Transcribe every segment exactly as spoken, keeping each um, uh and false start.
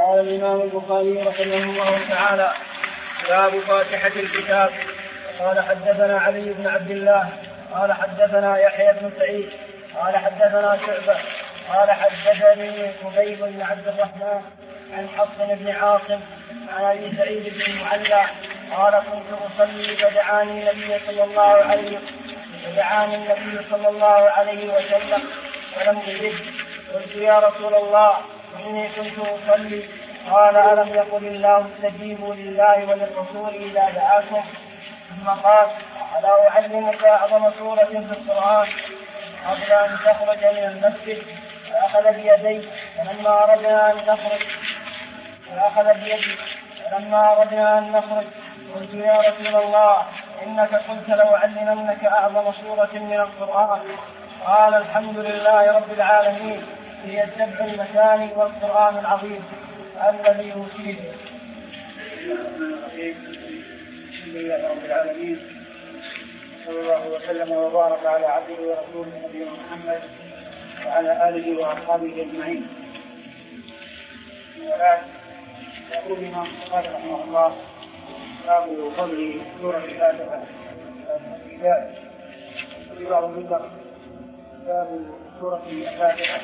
قال الإمام البخاري رحمه الله تعالى: باب فاتحة الكتاب. قال حدثنا علي بن عبد الله قال حدثنا يحيى بن سعيد قال حدثنا شعبة قال حدثني قبيب بن عبد الرحمن عن حفص بن عاصم عن أبي سعيد بن المعلى قال: كنت أصلي فدعاني النبي صلى الله عليه فدعاني النبي صلى الله عليه وسلم ولم أجب. قلت: يا رسول الله إني كنت أصلي. قال: ألم يقل الله استجيبوا لله وللرسول إذا دعاكم؟ ثم قال: ألا أعلمك أعظم سورة في القرآن؟ قبل أن تخرج من المسجد فأخذ بيدي فلما أردنا أن نخرج فأخذ بيدي فلما أردنا أن نخرج قلت: يا رسول الله إنك قلت لأعلمنك أعظم سورة من القرآن. قال: الحمد لله رب العالمين هي السبع المثاني والقرآن العظيم الذي أوتيه. الحمد لله رب العالمين صلى الله وسلم وبارك على عبده ورسوله نبينا محمد وعلى آله وأصحابه أجمعين. وبعد، يقول الإمام البخاري رحمه الله: باب فضل سورة الفاتحة. في بعض النسخ باب سورة الفاتحة،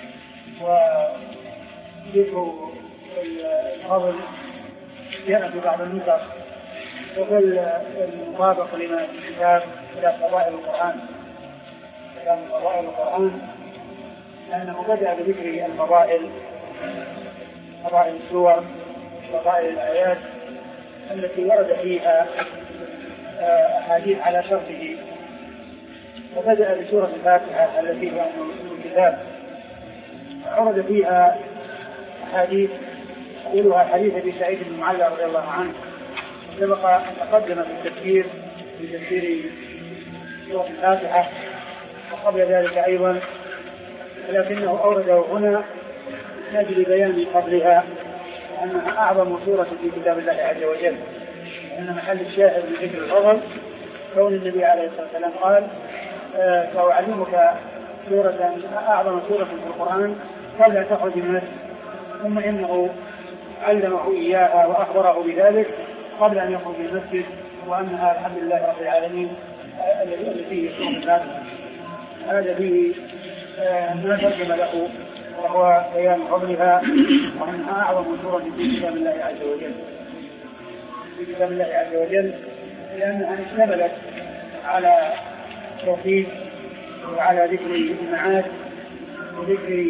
وذكر الفضل جاء في بعض النسخ وقل المطابق لما في الكتاب إلى فضائل القرآن. كلام فضائل القرآن لأنه بدأ بذكر الفضائل، فضائل السور، فضائل الآيات التي ورد فيها أحاديث على شرطه، وبدأ بسورة الفاتحة التي هي أم الكتاب، ورد فيها أحاديث أولها حديث أبي سعيد بن المعلى رضي الله عنه، سبق أن تقدم في التفسير في تفسير سورة الفاتحة وقبل ذلك أيضا، ولكنه أورده هنا من أجل بيان فضلها وأنها أعظم سورة في كتاب الله عز وجل، وأن محل الشاهد من ذكر الفضل كون النبي عليه الصلاة والسلام قال: سأعلمك سورة أعظم سورة في القرآن قبل أن تخرج من المسجد. ثم إنه علمه إياها وأخبره بذلك قبل أن يخرج من المسجد، وأنها الحمد لله رب العالمين الذي فيه سورة الفاتحة. هذا فيه ما ترجم له، وهو بيان فضلها وأنها أعظم سورة في كتاب الله عز وجل في كتاب الله عز وجل لأنها اشتملت على التوحيد وعلى ذكر المعاد وذكر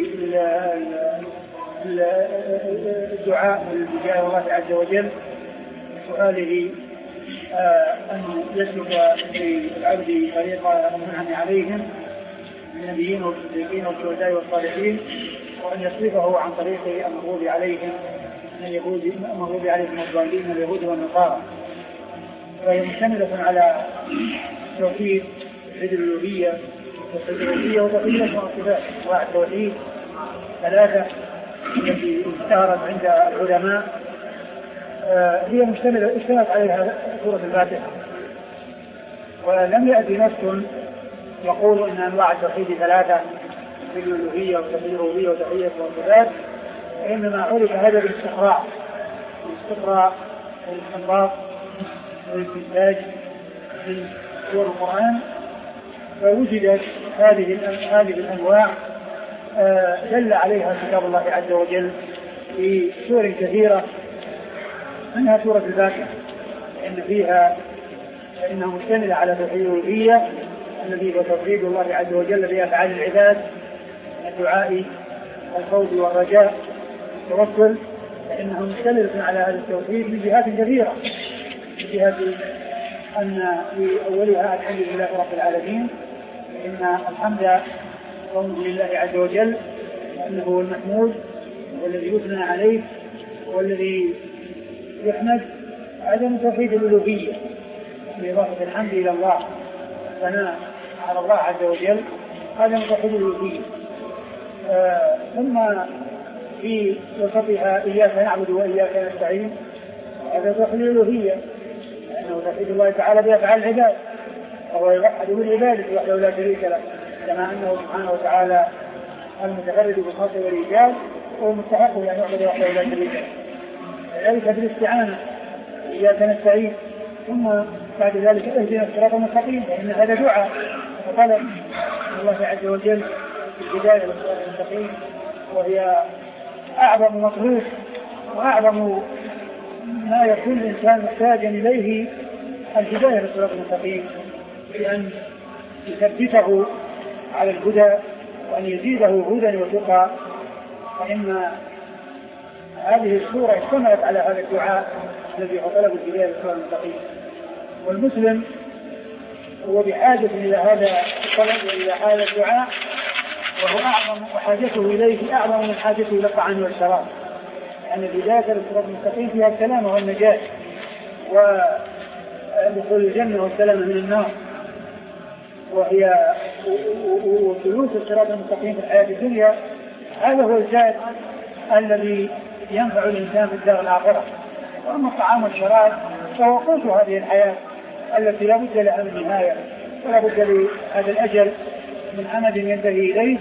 الدعاء والالتجاء الله عز وجل، سؤاله أن يسلك للعبد طريق المنعم عليهم من النبيين والصديقين والشهداء والصالحين، وأن يصرفه عن طريق المغضوب عليهم المغضوب عليهم الضالين اليهود والنصارى. فهي مشتملة على توحيد الألوهية والتوحيدية وتوحيد الأسماء والصفات. أنواع التوحيد ثلاثة التي اشتهرت عند العلماء هي مشتملة اشتملت عليها سورة الفاتحة، ولم يأتي نص يقول أن أنواع التوحيد ثلاثة في الألوهية وتوحيد الربوبية وتوحيد الأسماء والصفات، إنما عرف هذا بالاستقراء بالاستقراء والاستنباط والاستنتاج من سور القرآن، فوجدت هذه هذه الأنواع دل عليها كتاب الله عز وجل في سور كثيرة، منها سورة الفاتحة، لأن فيها فإنها مشتملة على توحيد الألوهية الذي هو توحيد الله عز وجل بأفعال العباد، الدعاء والخوف والرجاء والتوكل، فإنها مشتملة على هذا التوحيد من جهات كثيرة، من جهة أن في أولها الحمد لله رب العالمين، فإن الحمد قوله لله عز وجل أنه هو المحمود والذي يثنى عليه والذي يحمد. عدم توحيد الألوهية بإضافة الحمد إلى الله، ثناء على الله عز وجل، هذا من توحيد الألوهية. آه ثم في وصفها إياك نعبد وإياك نستعين، هذا توحيد الألوهية لأنه توحيد الله تعالى بأفعال العباد، وهو يوحد بالعبادة وحده لا شريك له، كما أنه سبحانه وتعالى المتفرد بالخلق والإيجاد، هو مستحق أن يعبد وحده لا شريك له. ذلك بالاستعانة إياك نستعين، ثم بعد ذلك اهدنا الصراط المستقيم، فإن هذا دعاء وطلب من الله عز وجل الهداية للصراط المستقيم، وهي أعظم مطلوب وأعظم ما يكون الإنسان محتاجا إليه الهداية للصراط المستقيم، بأن يثبته على الهدى وأن يزيده هدى وتقى. فإن هذه السورة اشتملت على هذا الدعاء الذي هو طلب الهداية للصراط المستقيم. والمسلم هو بحاجة إلى هذا الطلب وإلى هذا الدعاء، وهو أعظم وحاجته إليه أعظم من حاجته إلى الطعام والشراب، لأن يعني الهداية للصراط المستقيم فيها السلامة والنجاة ودخول الجنة والسلامة من النار، وهي وسلوك الصراط المستقيم في الحياة الدنيا. هذا هو الزاد الذي ينفع الإنسان في الدار الآخرة. وأما الطعام والشراب فهو قوت هذه الحياة التي لا بد لها من نهاية، ولا بد لهذا الأجل من أمد ينتهي إليه،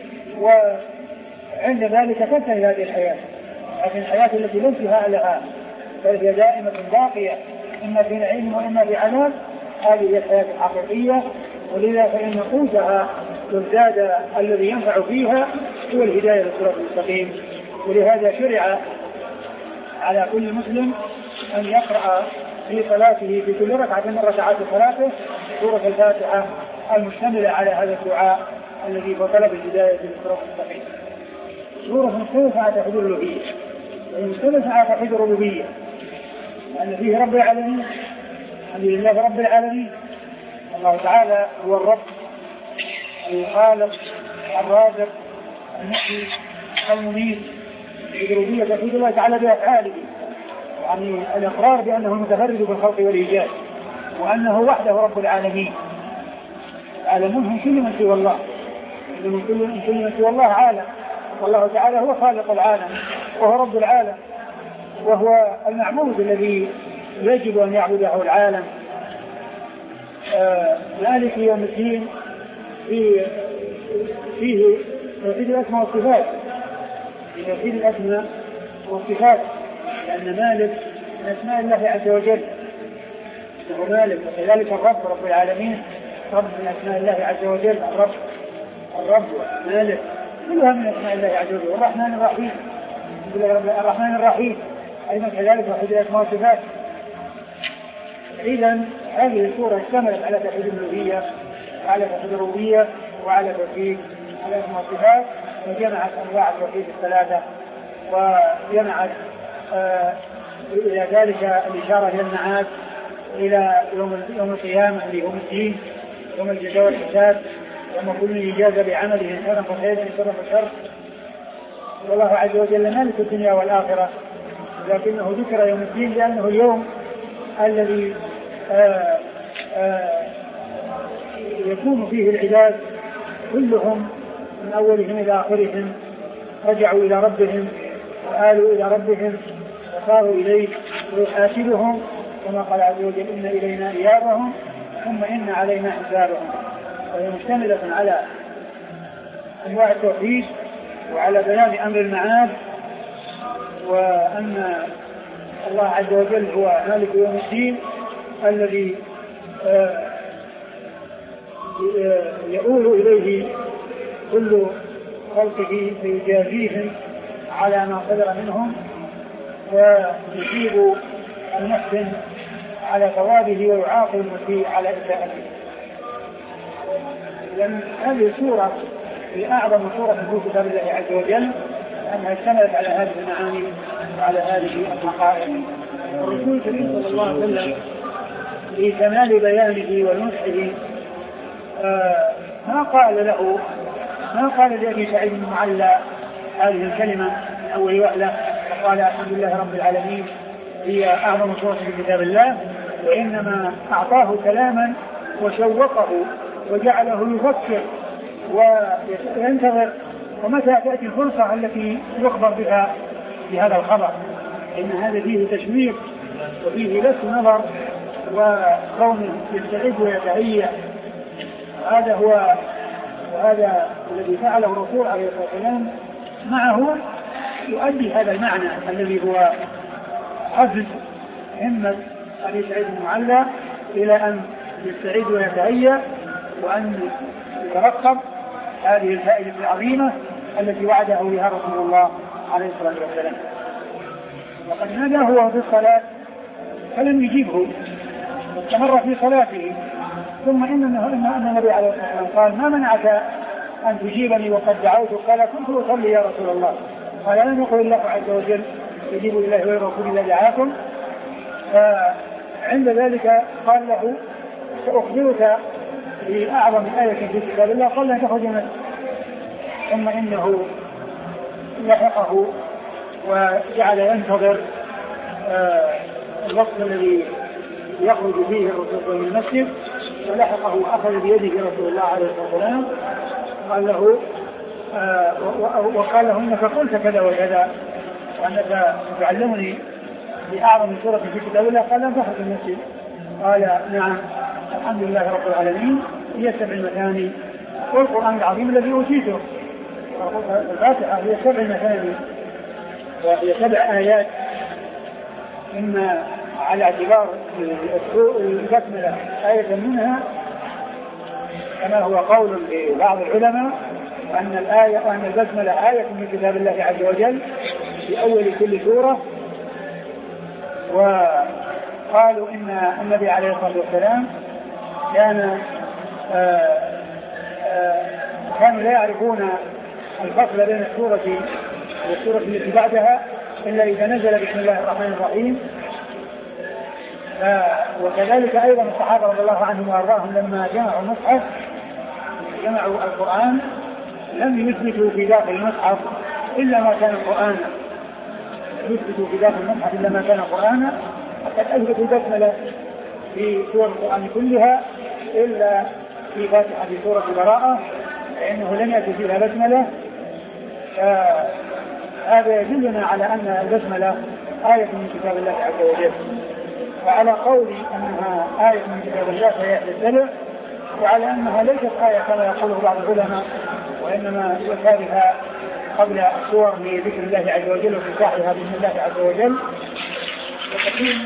وعند ذلك تنتهي هذه الحياة. لكن الحياة التي لا انتهاء لها بل هي دائمة باقية، إما في نعيم وإما في عذاب، هذه هي الحياة الحقيقية. ولذا فإن قوتها والزاد الذي ينفع فيها هو الهداية للصراط المستقيم. ولهذا شرع على كل مسلم أن يقرأ في صلاته في كل ركعة من ركعات صلاته سورة الفاتحة المشتملة على هذا الدعاء الذي هو طلب الهداية للصراط المستقيم. سورة مختلفة على توحيد الألوهية، ومختلفة على توحيد الربوبية، لأن فيه رب العالمين، الحمد لله رب العالمين. الله تعالى هو الرب الخالق الرازق المحيي المميت. الربوبية توحيد الله تعالى بأفعاله، يعني الإقرار بأنه المتفرد بالخلق والإيجاد، وأنه وحده رب العالمين. العالمون هم كل من سوى الله، من كل من سوى الله عالم، والله تعالى هو خالق العالم وهو رب العالم، وهو المعبود الذي يجب أن يعبده العالم. آه مالك يوم الدين فيه فيه توحيد الأسماء والصفات، توحيد الأسماء والصفات، لأن مالك من أسماء الله عز وجل، هو مالك. وكذلك الرب رب العالمين رب من أسماء الله عز وجل، الرب الرب مالك كلها من أسماء الله عز وجل. والرحمن الرحيم الرحمن الرحيم أيضا كذلك توحيد الأسماء والصفات. إذن هذه السورة اشتملت على توحيد الألوهية وعلى توحيد الربوبية وعلى توحيد الأسماء والصفات، وجمعت أنواع التوحيد الثلاثة، وجمعت آه إلى ذلك الإشارة إلى المعاد، إلى يوم يوم القيامة اللي يوم الدين، يوم الجزاء والحساب، يوم كل يجازى بعمله خيرا فخير شرا فشر. والله عز وجل مالك الدنيا والآخرة، لكنه ذكر يوم الدين لأنه اليوم الذي آآ آآ يكون فيه العباد كلهم من أولهم إلى آخرهم رجعوا إلى ربهم وآلوا إلى ربهم وصاروا إليه ويحاسبهم، كما قال عز وجل إن إلينا إيابهم ثم إن علينا حسابهم. وهي مشتملة على أنواع التوحيد وعلى بيان أمر المعاد، وأن الله عز وجل هو مالك يوم الدين الذي يؤول إليه كل خلقه فيجازيهم على ما قدر منهم، ويجيب المحسن على ثوابه ويعاقب المسيء على إساءته. لأن هذه السورة هي أعظم سورة في كتاب الله عز وجل، لأنها اشتملت على هذه المعاني وعلى هذه الحقائق. الرسول الكريم صلى الله عليه وسلم لكمال بيانه ونصحه آه ما قال له ما قال لأبي سعيد بن معلى هذه الكلمة من أول وهلة وقال الحمد لله رب العالمين هي أعظم سورة في كتاب الله، وإنما أعطاه كلاما وشوقه وجعله يفكر وينتظر ومتى تأتي الفرصة التي يخبر بها بهذا الخبر، إن هذا فيه تشويق وفيه لفت نظر وكونه يستعد ويتهيأ. هذا هو وهذا الذي فعله الرسول عليه الصلاة والسلام معه يؤدي هذا المعنى الذي هو حفز همة أبي سعيد المعلى إلى أن يستعيد ويتهيأ وأن يترقب هذه الفائدة العظيمة التي وعده بها رسول الله عليه الصلاة والسلام. وقد نادى هو في الصلاة فلم يجيبه واستمر في صلاته، ثم إنه إن النبي عليه الصلاة والسلام قال: ما منعك أن تجيبني وقد دعوت؟ قال: كنت أصلي يا رسول الله. قال: لم يقل الله عز وجل يجيب الله ورسوله إذا دعاكم؟ فعند ذلك قال له: سأخبرك بأعظم آية في كتاب الله قبل أن تخرج منه. ثم إنه لحقه وجعل ينتظر الوقت الذي يخرج فيه الرسول من المسجد، ولحقه وأخذ بيده رسول الله عليه الصلاة والسلام قال له آه وقال له: إنك قلت كذا وكذا وأنك تعلمني بأعظم سورة في كتاب الله. قال: لم تخرج من المسجد. قال: نعم، الحمد لله رب العالمين، هي سبع المثاني والقرآن العظيم الذي أوتيته. الفاتحة هي سبع مثاني وهي سبع آيات، إما على اعتبار البسملة آية منها كما هو قول لبعض العلماء أن الآية وأن البسملة آية من كتاب الله عز وجل في أول كل سورة. وقالوا إن النبي عليه الصلاة والسلام كان آآ آآ كانوا لا يعرفون الفصل بين السورة والسورة التي بعدها إلا إذا نزل بسم الله الرحمن الرحيم. وكذلك أيضا الصحابة رضي الله عنهم وأرضاهم لما جمعوا المصحف جمعوا القرآن لم يثبتوا في داخل المصحف إلا ما كان قرآنا، يثبتوا في داخل المصحف إلا ما كان قرآنا. وقد أثبتوا البسملة في سور القرآن كلها إلا في فاتحة في سورة البراءة لأنه لم يأتي فيها بسملة. هذا يدلنا على أن البسملة آية من كتاب الله عز وجل، وعلى قول أنها آية من كتاب الله فهي السبع، وعلى أنها ليست آية كما يقوله بعض العلماء وإنما يؤتى بها قبل السور لذكر الله عز وجل وفتاحها بسم الله عز وجل. وتكون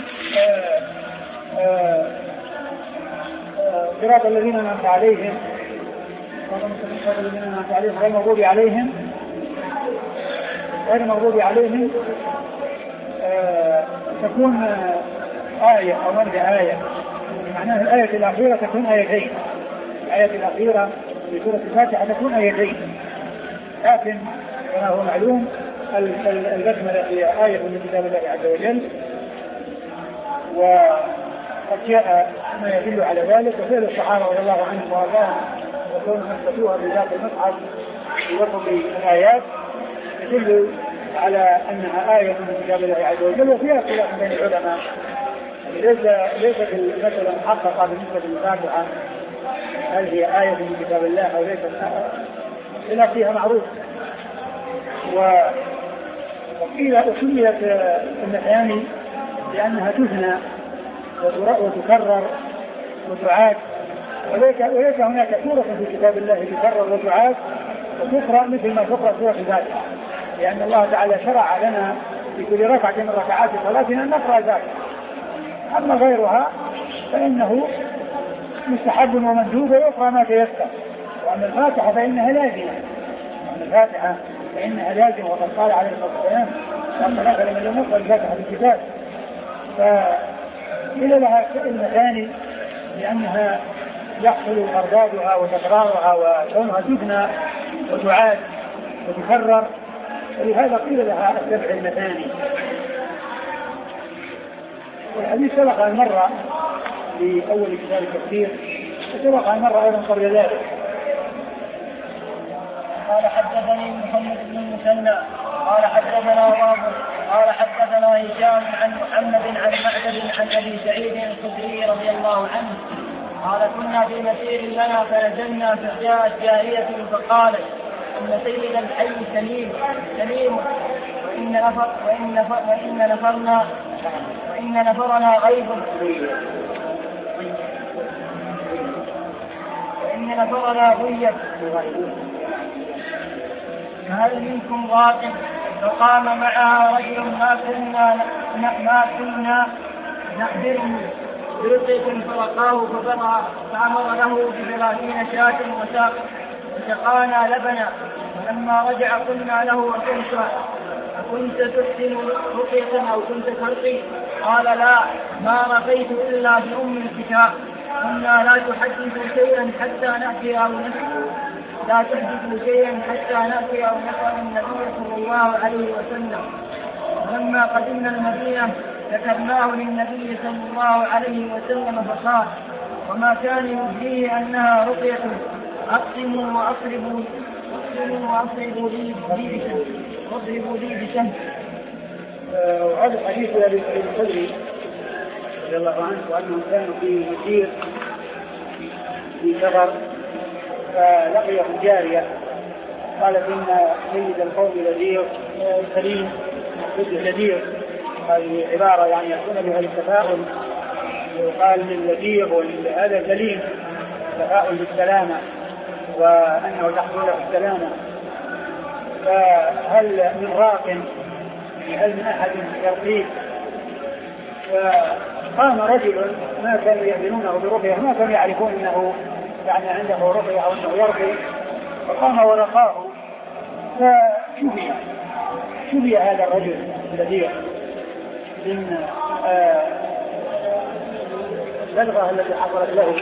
صراط الذين أنعمت عليهم صراط الذين أنعمت عليهم غير المغضوب عليهم غير المغضوب عليهم تكون آية أو مرجع آية، معناها الآية الأخيرة تكون آيتين، الآية الأخيرة في سورة الفاتحة تكون آيتين، لكن كما هو معلوم البسملة هي آية من كتاب الله عز وجل. وقد جاء ما يدل على ذلك وفعل الصحابة رضي الله عنهم وارضاهم وكونهم اثبتوها بذات المصحف في وسط الآيات يدل على أنها آية من كتاب الله عز وجل. وفيها خلاف بين العلماء، ليس ليست المسألة محققة بالنسبة للفاتحة هل هي آية من كتاب الله أو ليست، خلاف فيها معروف. وقيل أسميت المثاني لأنها تثنى وتكرر وتعاد، وليس هناك سورة في كتاب الله تكرر وتعاد وتقرأ مثل ما تقرأ سورة الفاتحة، لأن الله تعالى شرع لنا في كل ركعة من ركعات صلاتنا أن نقرأ ذلك. أما غيرها فإنه مستحب ومندوب ويقرأ ما تيسر. وأما الفاتحة فإنها لازمة، وأما الفاتحة فإنها لازمة، وقد قال عليه الصلاة والسلام: لما نزل من لم يقرأ الفاتحة في الكتاب. فإلى لها المثاني لأنها يحصل أردادها وتكرارها وكونها تبنى وتعاد وتكرر، ولهذا قيل لها السبع المثاني. والحديث سبق المرة في أول كتاب التفسير وسبق المرة أيضا قبل ذلك. قال: حدثني محمد بن المثنى قال حدثنا وابو قال حدثنا هشام عن محمد عن معبد عن ابي سعيد الخدري رضي الله عنه قال: كنا في مسير لنا فنزلنا فجاءت جارية فقالت: ان سيد الحي سليم سليم وان نفر وان نفر وان نفرنا وان نفرنا غيب وان نفرنا غيب فهل منكم غائب؟ فقام معها رجل ما كنا ما كنا نخبره برقية فرقاه فبرأ فأمر له بثلاثين شاة وساق وسقانا لبنا. فلما رجع قلنا له أكنت أكنت تحسن رقية أو كنت ترقي؟ قال لا، ما رقيت إلا بأم الكتاب. قلنا لا تحدث شيئا حتى نأتي أو نسأل لا تحدث شيئا حتى نأتي أو نسأل النبي صلى الله عليه وسلم. لما قدمنا المدينة ذكرناه للنبي صلى الله عليه وسلم فقال وما كان يدريه أنها رقية أقسموا وأصربوا أقسموا وأصربوا لي بشهر واضربوا لي بشهر. وهذا الحديث الذي في الخدري رضي الله عنه وأنهم كانوا في مسير في سفر فلقيهم جارية قالت إن سيد القوم لذيذ كريم لذيذ، هذه عبارة يعني يكون بها التفاؤل، يقال للذيذ وهذا كريم تفاؤل بالسلامة وأنه تحصل له السلامة. فهل من راق هل من أحد يرقيه؟ فقام رجل ما كانوا يؤمنونه برقيه، ما كانوا يعرفون أنه يعني عنده رقيه أو أنه يرقي، فقام ورقاه فشبه شبه هذا الرجل الذي من البلغة التي حصلت له،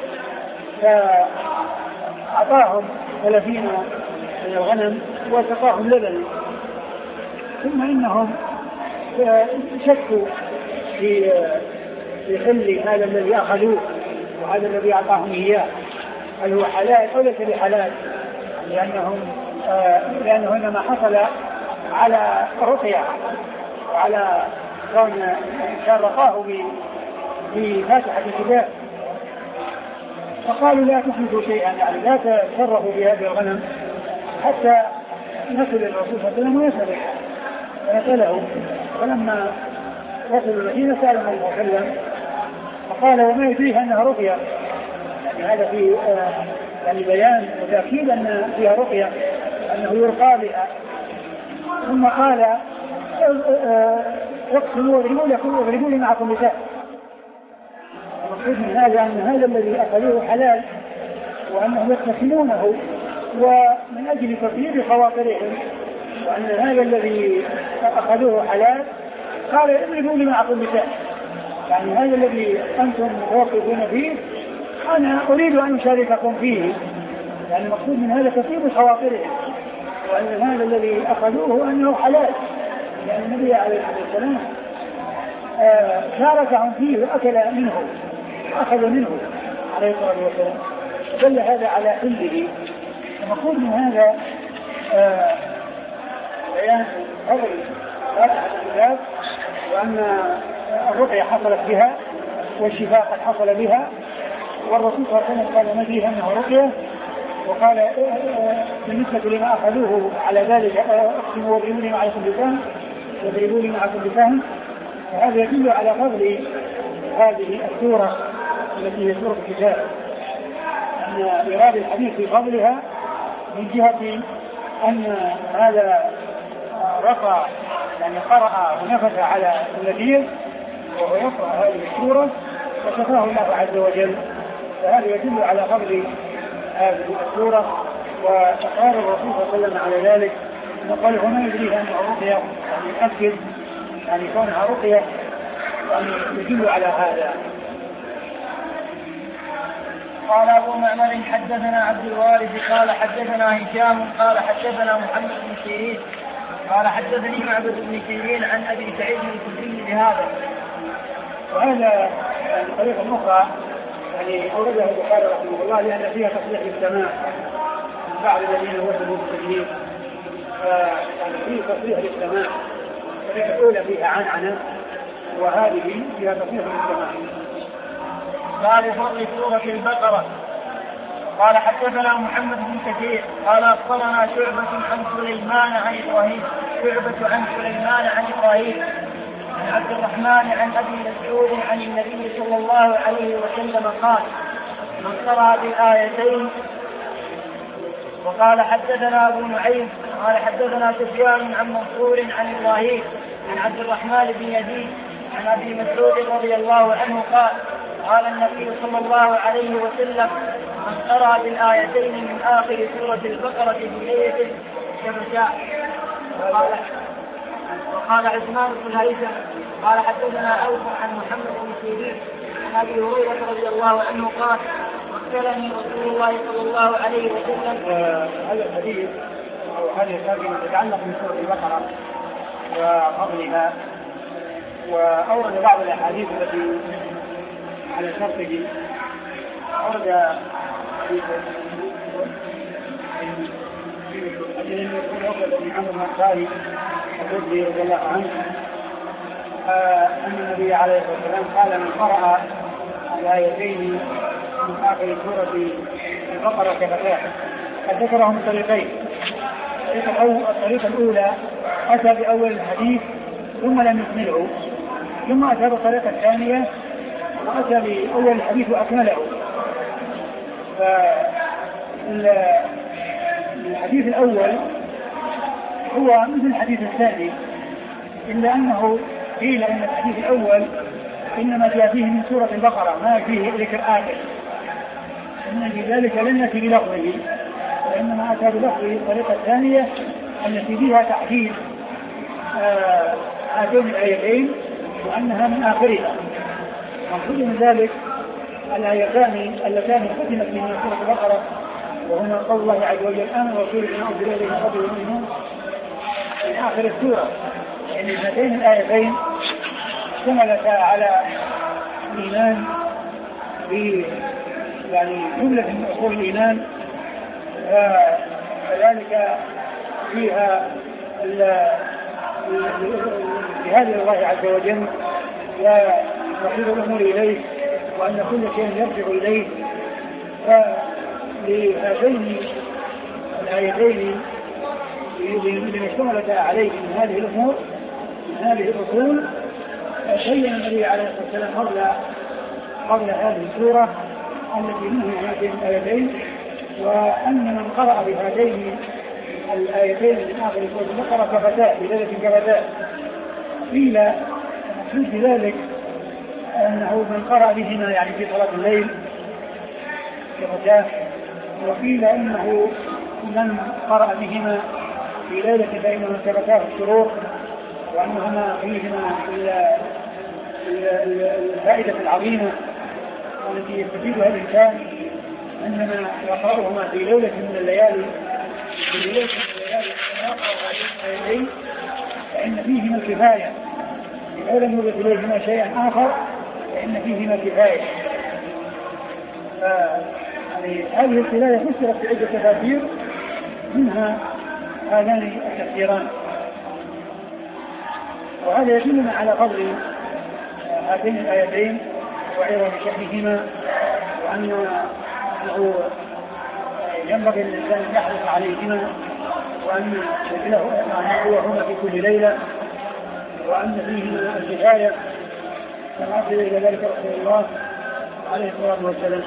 فأعطاهم ثلاثين من الغنم وسقاهم لبنا. ثم إنهم شكوا في في حل هذا الذي أخذوه وهذا الذي أعطاهم إياه هل هو حلال أو ليس بحلال، لأنهم لأنه إنما حصل على رقية وعلى كون شرقاه بفاتحة الكتاب. فقالوا لا تحدثوا شيئا، يعني لا تتصرفوا بهذه الغنم حتى نصل الرسول صلى الله عليه وسلم ويسأله فيسأله. فلما وصلوا المدينة سأل النبي صلى الله عليه وسلم فقال وما يدريه أنها رقية، يعني هذا في يعني بيان وتأكيد أن فيها رقية أنه يرقى بها. ثم قال اقسموا واضربوا لكم واضربوا لي معكم بساء. المقصود من هذا أن هذا الذي أخذوه حلال وأنهم يقتسمونه ومن أجل تطيب خواطرهم، وأن هذا الذي أخذوه حلال قال اضربوا لي معكم بساء، يعني هذا الذي أنتم توقفون فيه أنا أريد أن أشارككم فيه، يعني المقصود من هذا تطيب خواطرهم، وأن هذا الذي أخذوه أنه حلال، لأن النبي عليه الصلاة والسلام شاركهم فيه وأكل منه أخذ منه عليه الصلاة والسلام، دل هذا على حله. المقصود من هذا بيان فضل فاتحة الكتاب وأن الرقية حصلت بها والشفاء قد حصل بها، والرسول صلى الله عليه وسلم قال نبيه أنه رقية، وقال بالنسبة لما أخذوه على ذلك اقسموا واضربوا لي معكم بسهم واضربوا لي معكم بسهم. فهذا يدل على فضل هذه السورة التي هي سورة الكتاب، أن إراد الحديث في فضلها من جهة أن هذا رقى يعني قرأ ونفث على النذير وهو يقرأ هذه السورة وشفاه الله عز وجل، فهذا يدل على فضل هذه السورة وإقرار الرسول صلى الله عليه وسلم على ذلك. وقال وما يدريه أنها رقية، يعني يؤكد يعني كونها رقية يعني يدل على هذا. قال أبو معمر حدثنا عبد الوارث قال حدثنا هشام قال حدثنا محمد بن سيرين قال حدثني معبد بن سيرين عن أبي سعيد الخدري بهذا. وهذا طريقة أخرى يعني أوردها البخاري رحمه الله لأن فيها تصريح بالسماع من بعض الذين وجدوا التكليف، يعني فيه تصريح بالسماع، الطريقة الأولى فيها عنعنة وهذه فيها تصريح بالسماع. قال فضل سورة البقرة. قال حدثنا محمد بن كثير قال أخبرنا شعبة عن سليمان عن إبراهيم شعبة عن سليمان عن إبراهيم عن عبد الرحمن عن أبي مسعود عن النبي صلى الله عليه وسلم قال من قرأ بالآيتين. وقال حدثنا أبو نعيم قال حدثنا سفيان عن منصور عن إبراهيم عن عبد الرحمن بن يزيد عن أبي مسعود رضي الله عنه قال قال النبي صلى الله عليه وسلم من قرأ بالآيتين من آخر سورة البقرة في ليلة كبشاء. وقال عثمان بن الهيثم قال حدثنا أوس عن محمد بن سيرين عن أبي هريرة رضي الله عنه قال وكلني رسول الله صلى الله عليه وسلم. هذا الحديث أو هذه الترجمة تتعلق بسورة البقرة وفضلها، وأورد بعض الأحاديث التي على شرطه. أورد حديث بن عمرو بن الخطاب الخدري رضي الله عنه أن النبي عليه الصلاة والسلام قال من قرأ الآيتين من آخر سورة البقرة كفتاه. قد ذكرهم من طريقين. الطريقة الأولى أتى بأول الحديث ثم لم يكمله، ثم أتى بالطريقة الثانية وأتى بأول الحديث وأكمله. فالحديث الأول هو مثل الحديث الثاني، إلا أنه قيل أن الحديث الأول إنما جاء فيه من سورة البقرة ما فيه ذكر آخر، إن ذلك لم يأتي بلفظه وإنما أتى بلفظه الطريقة الثانية التي فيها تحديد هاتين الآيتين وأنها من آخرها. مقصود من ذلك الآيتان اللتان ختمت من سورة البقرة وهما قول الله عز وجل آمن رسول بما أنزل إليه من قبله ومؤمنون من آخر السورة. يعني هاتين الآيتين اشتملتا على الإيمان ب يعني جملة من أصول الإيمان، وكذلك فيها الاجتهاد إلى الله عز وجل وتقريب الأمور إليه وأن كل شيء يرجع إليه. فلهذين الآيتين لمن اشتملتا عليه من هذه الأمور من هذه الأصول بين النبي عليه الصلاة والسلام قبل قبل هذه السورة التي منها هاتين الآيتين، وأن من قرأ بهاتين الآيتين من آخر سورة البقرة كفتاة بليلة كفتاة. قيل المقصود بذلك أنه من قرأ بهما يعني في صلاة الليل كفتاة، وقيل إنه من قرأ بهما في ليلة فإنهما كفتاه الشرور، وأنهما فيهما الفائدة العظيمة التي يستفيدها الإنسان عندما يقرأهما في ليلة من الليالي في ليلة من الليالي فإن فيهما الكفاية، إذا لم يوجد إليهما شيئا آخر فإن فيهما الكفاية. هذه الكفاية فسرت بعدة تفاسير منها هذان التفسيران، وهذا يدلنا على فضل هاتين الآيتين وعظم شأنهما، وأنه ينبغي للإنسان أن يحرص عليهما، وأن يقوهما في كل ليلة، وأن فيهما الكفاية كما أرسل إلى ذلك رسول الله عليه الصلاة والسلام.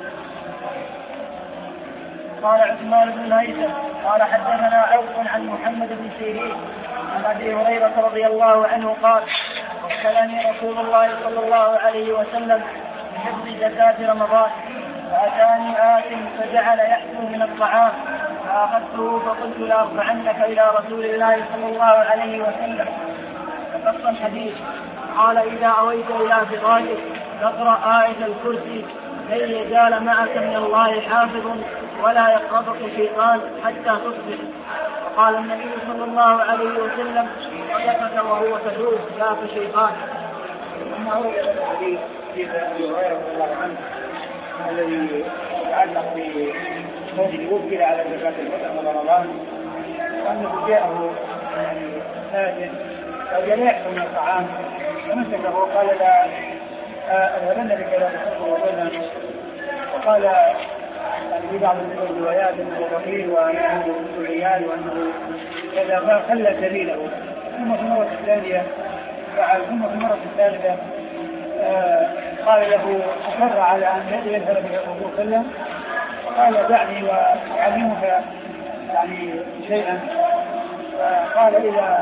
قال عثمان بن الهيثم قال حدثنا عوف عن محمد بن سيرين عن أبي هريرة رضي الله عنه قال وكلني رسول الله صلى الله عليه وسلم بحفظ زكاة رمضان، فأتاني آت فجعل يحفظ من الطعام فأخذته فقلت لأرفعنك إلى رسول الله صلى الله عليه وسلم. فقص الحديث. قال إذا أويت إلى فراشك فاقرأ آية الكرسي لن يزال معك من الله حافظ ولا يقربك شيطان حتى تصبح. وقال النبي صلى الله عليه وسلم صدقك وهو كذوب لا كشيطان. ثم أورد الحديث في أبي هريرة رضي الله عنه الذي يتعلق بقوله وكل على زكاة الفطر من رمضان، وأنه جاءه آت فجعل يحكم من الطعام فمسكه وقال لا أذهبن بك إلى تصدق وظلم، وقال يعني في بعض الروايات أنه بخيل وأنه ذو عيال وأنه كذا، فخلى سبيله. ثم في المرة الثانية فعل، ثم في المرة الثالثة آه قال له أصر على أن يذهب بك الرسول صلى الله عليه وسلم، وقال دعني وأعلمك يعني شيئا، فقال إذا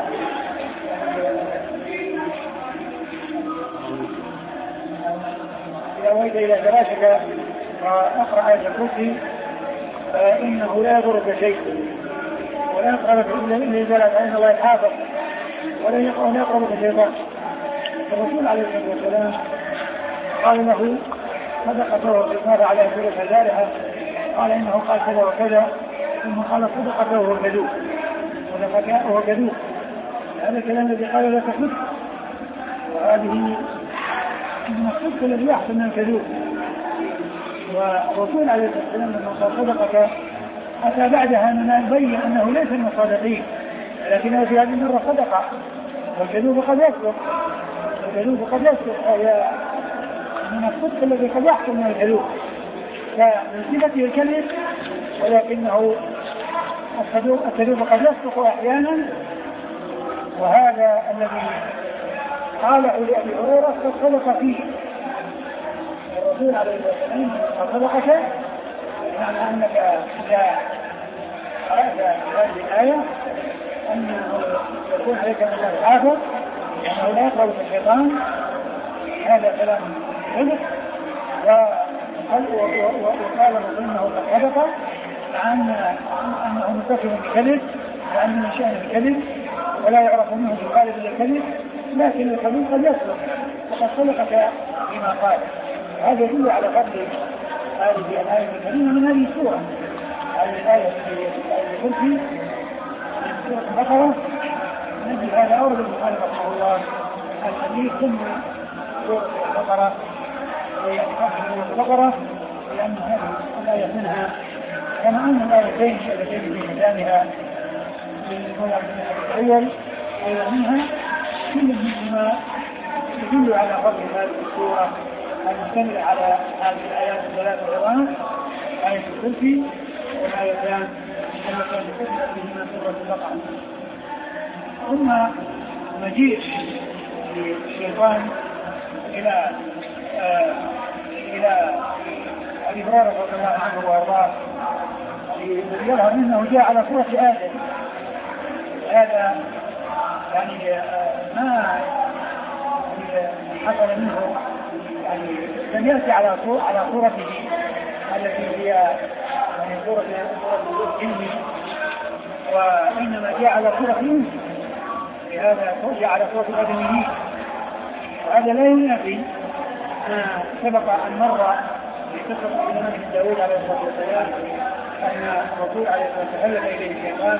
إذا أويت إلى فراشك فأقرأ آية الكرسي فإنه لا يضرك شيء ولا يقربك إلا إذا فإن الله يحافظ ولا يقربك شيطان. الرسول عليه الصلاة والسلام قال له صدقته ماذا على سورة الجارحة؟ قال إنه قال كذا وكذا، ثم قال صدقته وهو كذوب صدقته وهو كذوب. هذا الكلام الذي قال لا تحدث، وهذه من الصدق الذي يحصل من الكذوب. والرسول عليه الصلاة والسلام لما قال صدقك أتى بعدها أننا نبين أنه ليس من الصادقين، لكنه في هذه المرة صدقة، والكذوب قد يصدق الكذوب قد يصدق هي من الصدق الذي قد يحصل من الكذوب، فمن صفته الكذب، ولكنه الكذوب قد يصدق أحيانا. وهذا الذي قاله لأبي هريرة قد صدق فيه الرسول عليه الصلاة والسلام قد صدقك، يعني أنك إذا قرأت هذه الآية أنه يكون عليك من الله الحافظ وأنه لا يقرب الشيطان. هذا كلام صدق، وقال أنه قد صدق عن أنه متصل بالكذب وأنه من شأنه الكذب ولا يعرف منه بغالب الكذب، لكن الكذب قد يصدق وقد صدقك فيما قال. هذا يدل على فضل هذه الآية الكريمة من هذه السورة. هذه الآية في الكرسي من سورة البقرة نجد هذا أورد البخاري رحمه الله الحديث ثم سورة البقرة سورة البقرة، لأن هذه الآية منها كما أن الآيتين اللتين في ميزانها من موضع الأول أيضا منها كل منهما يدل على فضل هذه السورة المشتملة على هذه الآيات الثلاث العظام، آية الكرسي والآيتان اللتان كتبت بهما سورة البقرة. ثم مجيء الشيطان إلى آه إلى أبي هريرة رضي الله عنه وأرضاه يظهر أنه جاء على صورة آدم. هذا يعني آه ما حصل منه، يعني لم يأتي على على صورته التي هي يعني صورة صورة الجن، وإنما جاء على صورة الإنس، لهذا جاء على صورة الآدميين. وهذا لا ينافي ما سبق أن مر في قصة سليمان بن داود عليه الصلاة والسلام أن الرسول عليه الصلاة والسلام تحلف إليه الشيطان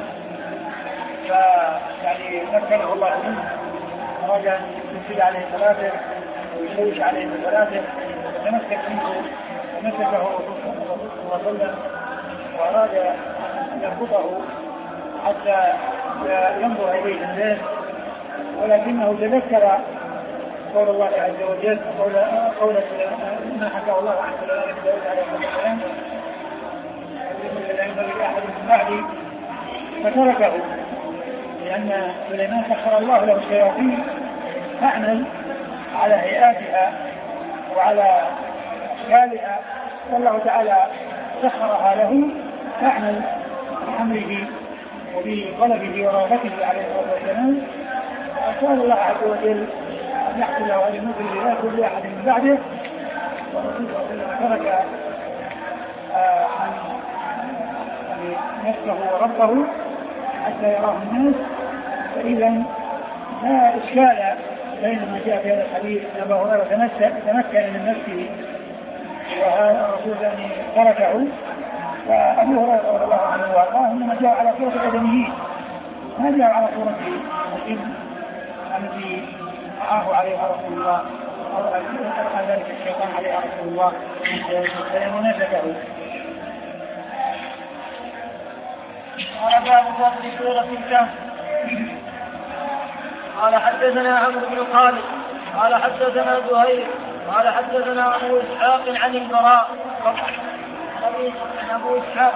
فيعني مكنه الله منه، أراد أن يفسد عليه صلاته ويشوش عليه صلاته، تمسك منه ومسكه الرسول صلى الله عليه وسلم وأراد أن يربطه حتى ينظر إليه الناس، ولكنه تذكر قول الله عز وجل قول قول ما حكاه الله عن سليمان بن داود عليه الصلاة والسلام لا ينبغي لأحد من بعدي، فتركه، لأن سليمان سخر الله له الشياطين تعمل على هيئاتها وعلى أشكالها، والله تعالى سخرها له تعمل بأمره وبطلبه ورغبته عليه الصلاة والسلام. وأسأل الله عز وجل أن يحصل له المثل لا يكون لأحد من بعده، والرسول صلى الله عليه وسلم ترك عن نفسه وربه حتى يراه الناس. فإذا لا إشكال بينما جاء في هذا الحديث أن أبا هريرة تمكن من نفسه وهذا الرسول يعني تركه، وأبو هريرة رضي الله عنه وارضاه إنما جاء على صورة الآدميين، ما جاء على صورة الإبن الذي رآه عليها رسول الله أو رأى ذلك الشيطان عليها رسول الله فلمنافته. قال باب فضل سورة الكهف. قال حدثنا عمرو بن خالد قال حدثنا زهير قال حدثنا أبو إسحاق عن البراء عن أبو إسحاق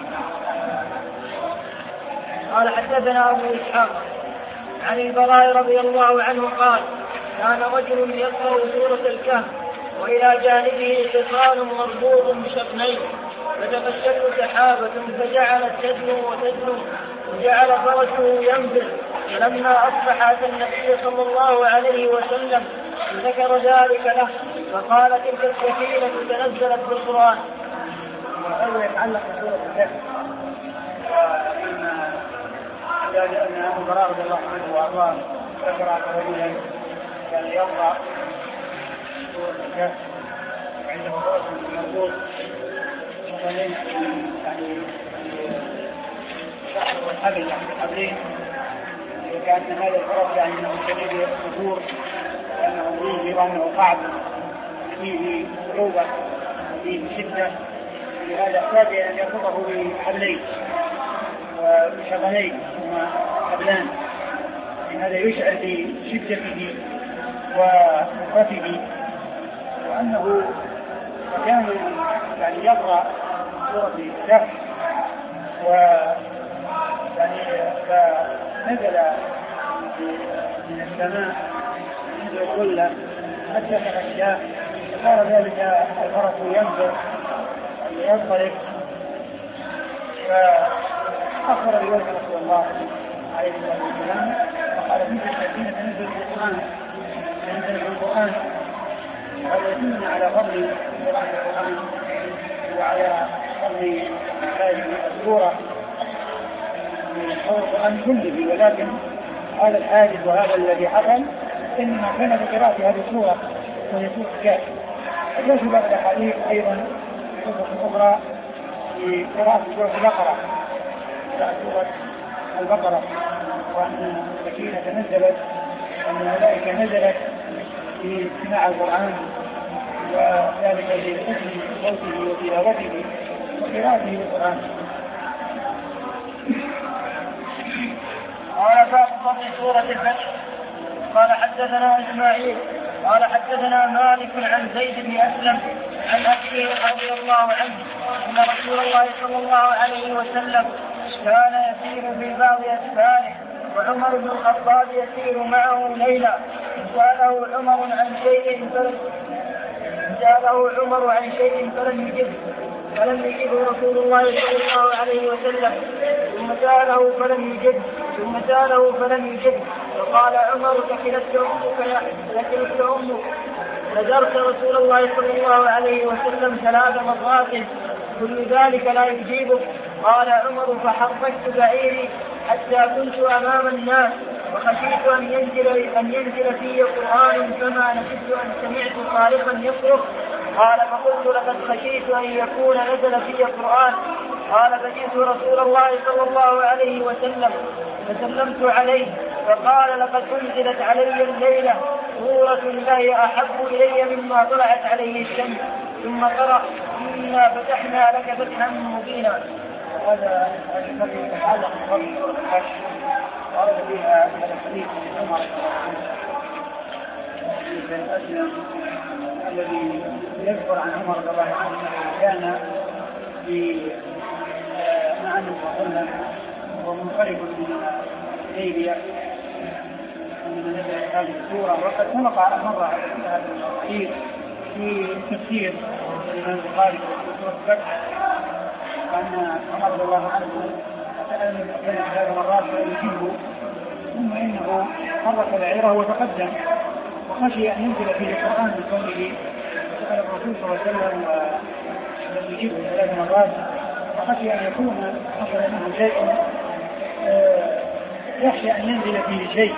قال حدثنا أبو إسحاق عن البراء رضي الله عنه قال كان رجل يقرأ سورة الكهف وإلى جانبه حصان مربوط بشقنين فتغشته سحابة فجعلت تدنو وتدنو وجعل فرسه ينبل. فلما أصبح أتى النبي صلى الله عليه وسلم ذكر ذلك له فقال تلك السفينة تنزلت بالقرآن. وهذا يتعلق بسورة الكهف، وإن أن أبو هريرة رضي الله عنه وأرضاه ذكر رجلا كان يقرأ سورة الكهف عنده فرس مربوط مثلا يعني شعر والحبل يعني حبلين، وكأن هذا الفرس يعني أنه شديد الصخور وأنه ضيق وأنه صعب فيه صعوبة فيه شدة، لهذا احتاج إلى أن يربطه بحبلين وشغلين ثم حبلان، هذا يشعر بشدته ومخافته، وأنه كان يعني يقرأ سورة الكهف ويعني فنزل من السماء نزل كله حتى تغشاه، فصار ذلك الفرس ينظر ينطلق، فأخبر بذلك رسول الله عليه الصلاة والسلام وقال تلك السفينة تنزل بالقرآن تنزل بالقرآن. هذا يدل على فضل قراءة القرآن وعلى فضل هذه السورة من القرآن كله، ولكن هذا الحادث وهذا الذي حصل إنما كان بقراءة هذه السورة وهي سورة الكهف. وجاء في بعض الأحاديث أيضا سورة أخرى في قراءة سورة البقرة سورة البقرة وأن السكينة نزلت وأن الملائكة نزلت في استماع القرآن، وذلك لحسن صوته وتلاوته وقراءته للقرآن. قال باب فضل سورة الفتح. قال حدثنا إسماعيل قال حدثنا مالك عن زيد بن أسلم عن أبيه رضي الله عنه أن رسول الله صلى الله عليه وسلم كان يسير في بعض أسفاره وعمر بن الخطاب يسير معه ليلا، سأله عمر عن شيء فلم سأله عمر عن شيء فلم يجب فلم يجبه رسول الله صلى الله عليه وسلم، ثم سأله فلم يجب ثم سأله فلم يجب، فقال عمر ثكلتك أمك ثكلتك أمك. فزرت رسول الله صلى الله عليه وسلم ثلاث مرات كل ذلك لا يجيبك. قال عمر فحركت بعيري حتى كنت أمام الناس وخشيت أن ينزل, أن ينزل في قرآن فما نسيت أن سمعت صارخا يصرخ. قال فقلت لقد خشيت أن يكون نزل في قرآن. قال فجئت رسول الله صلى الله عليه وسلم فسلمت عليه فقال لقد أنزلت علي الليلة سورة الله أحب إلي مما طلعت عليه الشمس، ثم قرأ إنا فتحنا لك فتحا مبينا. هذا الذي يتعلق بسورة الحشر ورد بها هذا الحديث من عمر بن أسلم الذي يذكر عن عمر رضي الله عنه أنه كان في مع النبي صلى الله عليه وسلم ومنقلب من ليبيا من نزلت هذه السورة، وقد سبق على مرة على هذا التفسير في تفسير الإمام البخاري في سورة الفتح أن عمر رضي الله عنه سأل النبي ثلاث مرات فلم يجبه، ثم إنه حرك بعيره وتقدم وخشي أن ينزل فيه القرآن من كونه سأل الرسول صلى الله عليه وسلم ولم يجبه ثلاث مرات، وخشي أن يكون حصل منه شيء يخشى أن ينزل فيه شيء.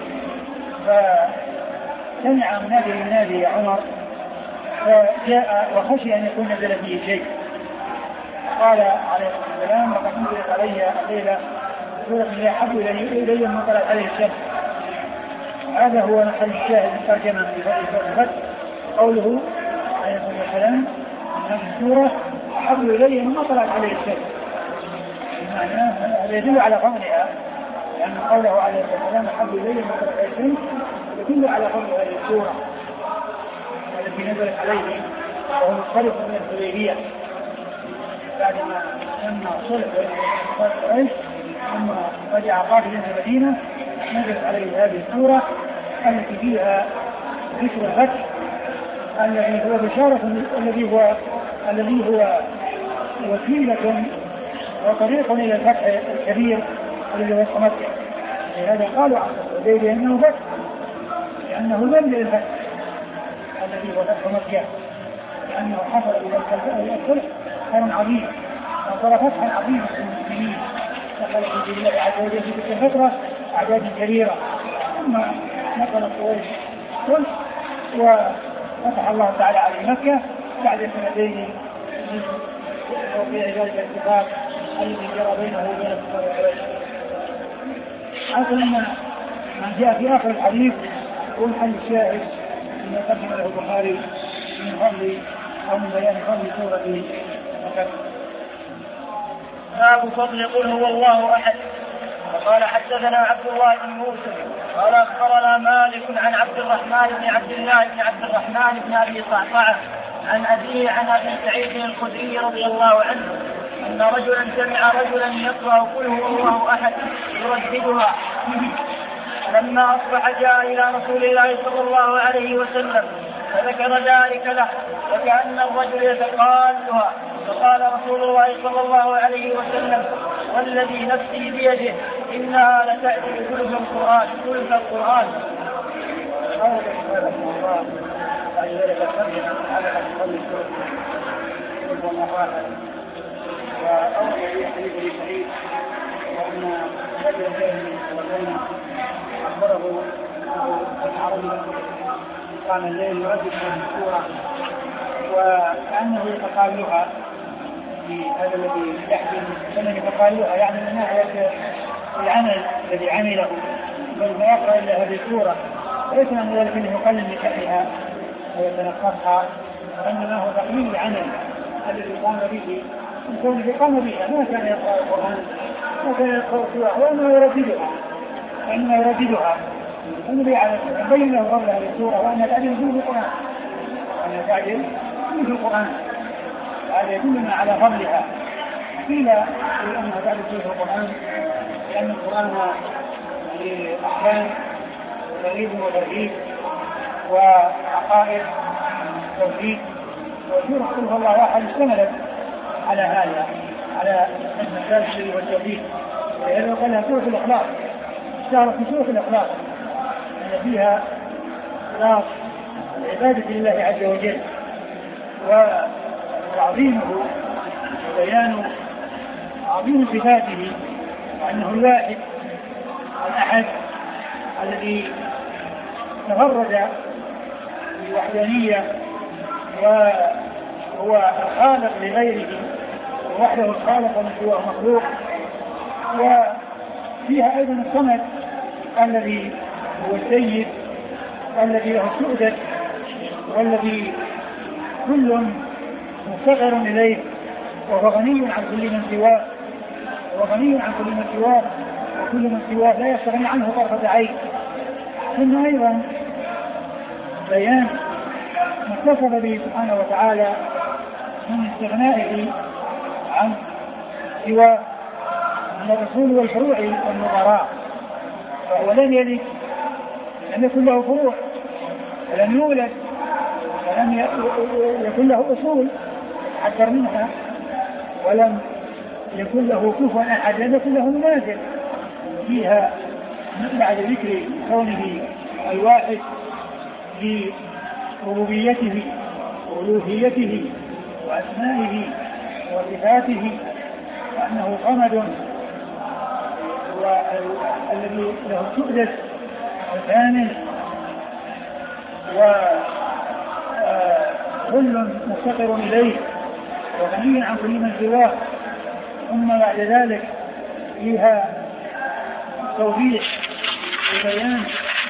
فسمع منادي ينادي يا عمر فجاء وخشي أن يكون نزل فيه شيء. قال عليه الصلاة والسلام لقد أنزلت علي الليلة سورة الله أحب إلي مما طلعت عليه الشمس. هذا هو محل الشاهد الترجمة في سورة الفتح، قوله عليه الصلاة والسلام هذه السورة أحب إلي مما طلعت عليه الشمس، بمعنى هذا يدل على فضلها، لأن قوله عليه الصلاة والسلام أحب إلي مما طلعت عليه الشمس يدل على فضل هذه السورة التي نزلت عليه وهو مختلف من الحديبية بعدما تم صلح بين قريش ثم رجع قافل الى المدينه نزلت عليه هذه السوره التي فيها ذكر الفتح الذي هو بشاره الذي هو الذي هو وسيلة وطريق إلى الفتح الكبير الذي هو التمتع. لهذا قالوا عن الحديبية أنه فتح، لأنه لم للفتح الذي هو فتح مكة، لأنه حصل إلى الفتح خير عظيم، وصار فتحا عظيما للمسلمين، دخل في دين الله عز وجل في تلك الفترة أعداد كبيرة، ثم نقل قريش وفتح الله تعالى على مكة بعد سنتين من توقيع ذلك الاتفاق الذي جرى بينه وبين كفار قريش. أصلا من جاء في آخر الحديث يقول حل الشاهد مما قدم له البخاري من فضل أو من بيان فضل سورة مكة. باب فضل قل هو الله أحد. وقال حدثنا عبد الله بن موسى قال أخبرنا مالك عن عبد الرحمن بن عبد الله بن عبد الرحمن بن أبي صعصعة عن أبيه عن أبي سعيد الخدري رضي الله عنه أن رجلا سمع رجلا يقرأ قل هو الله أحد يرددها، لما أصبح جاء إلى رسول الله صلى الله عليه وسلم فذكر ذلك له وكأن الرجل يتقالها، فقال رسول الله صلى الله عليه وسلم والذي نفسي بيده إنها لتأتي ثلث القرآن ثلث القرآن. وأول شيء حديث ابن سعيد وأن رجلا من أخبره العربي قام الليل يردد هذه السورة وكأنه يتقالها في هذا الذي يحدث كأنه يتقالها، يعني من ناحية العمل الذي عمله بل ما يقرأ إلا هذه السورة، ليس من ذلك أنه يقلل بشأنها ويتنقصها، وإنما هو تقليل العمل الذي قام به كونه قام بها، ما كان يقرأ القرآن ما كان يقرأ سورة وإنما يرددها وإنما يرددها النبي عليه الصلاة والسلام بين له فضل هذه السورة وأن تعدل فيه القرآن وأن تعدل فيه القرآن، هذا يدلنا على فضلها. قيل أنها تعدل فيه القرآن لأن القرآن أحكام ترغيب وترهيب وعقائد توحيد، وسورة قل هو الله أحد اشتملت على هذا على المسائل والتوحيد، ولهذا قال لها سورة الإخلاص، اشتهرت في سورة الإخلاص أن فيها إخلاص العبادة لله عز وجل وتعظيمه وبيان عظيم صفاته وأنه الواحد الأحد الذي تفرد بالوحدانية وهو الخالق لغيره وحده الخالق ومن سواه مخلوق. وفيها أيضا الصمد الذي هو السيد الذي له السؤدد والذي كل مفتقر إليه وهو غني عن كل من سواه وغني عن كل من سواه وكل من سواه لا يستغني عنه طرفة عين. ثم أيضا بيان ما اتصف به سبحانه وتعالى من استغنائه عن سواه من الرسول والفروع والنظراء، فهو لم يلد لم يكن له فروع ولم يولد ولم يكن له أصول حذر منها ولم يكن له كفوا أحد، لم يكن له منازل فيها بعد ذكر كونه الواحد بربوبيته وألوهيته وأسمائه وصفاته وأنه صمد والذي له السؤدد والكامل وكل مفتقر إليه وغني عن كل من سواه. ثم بعد ذلك فيها توضيح وبيان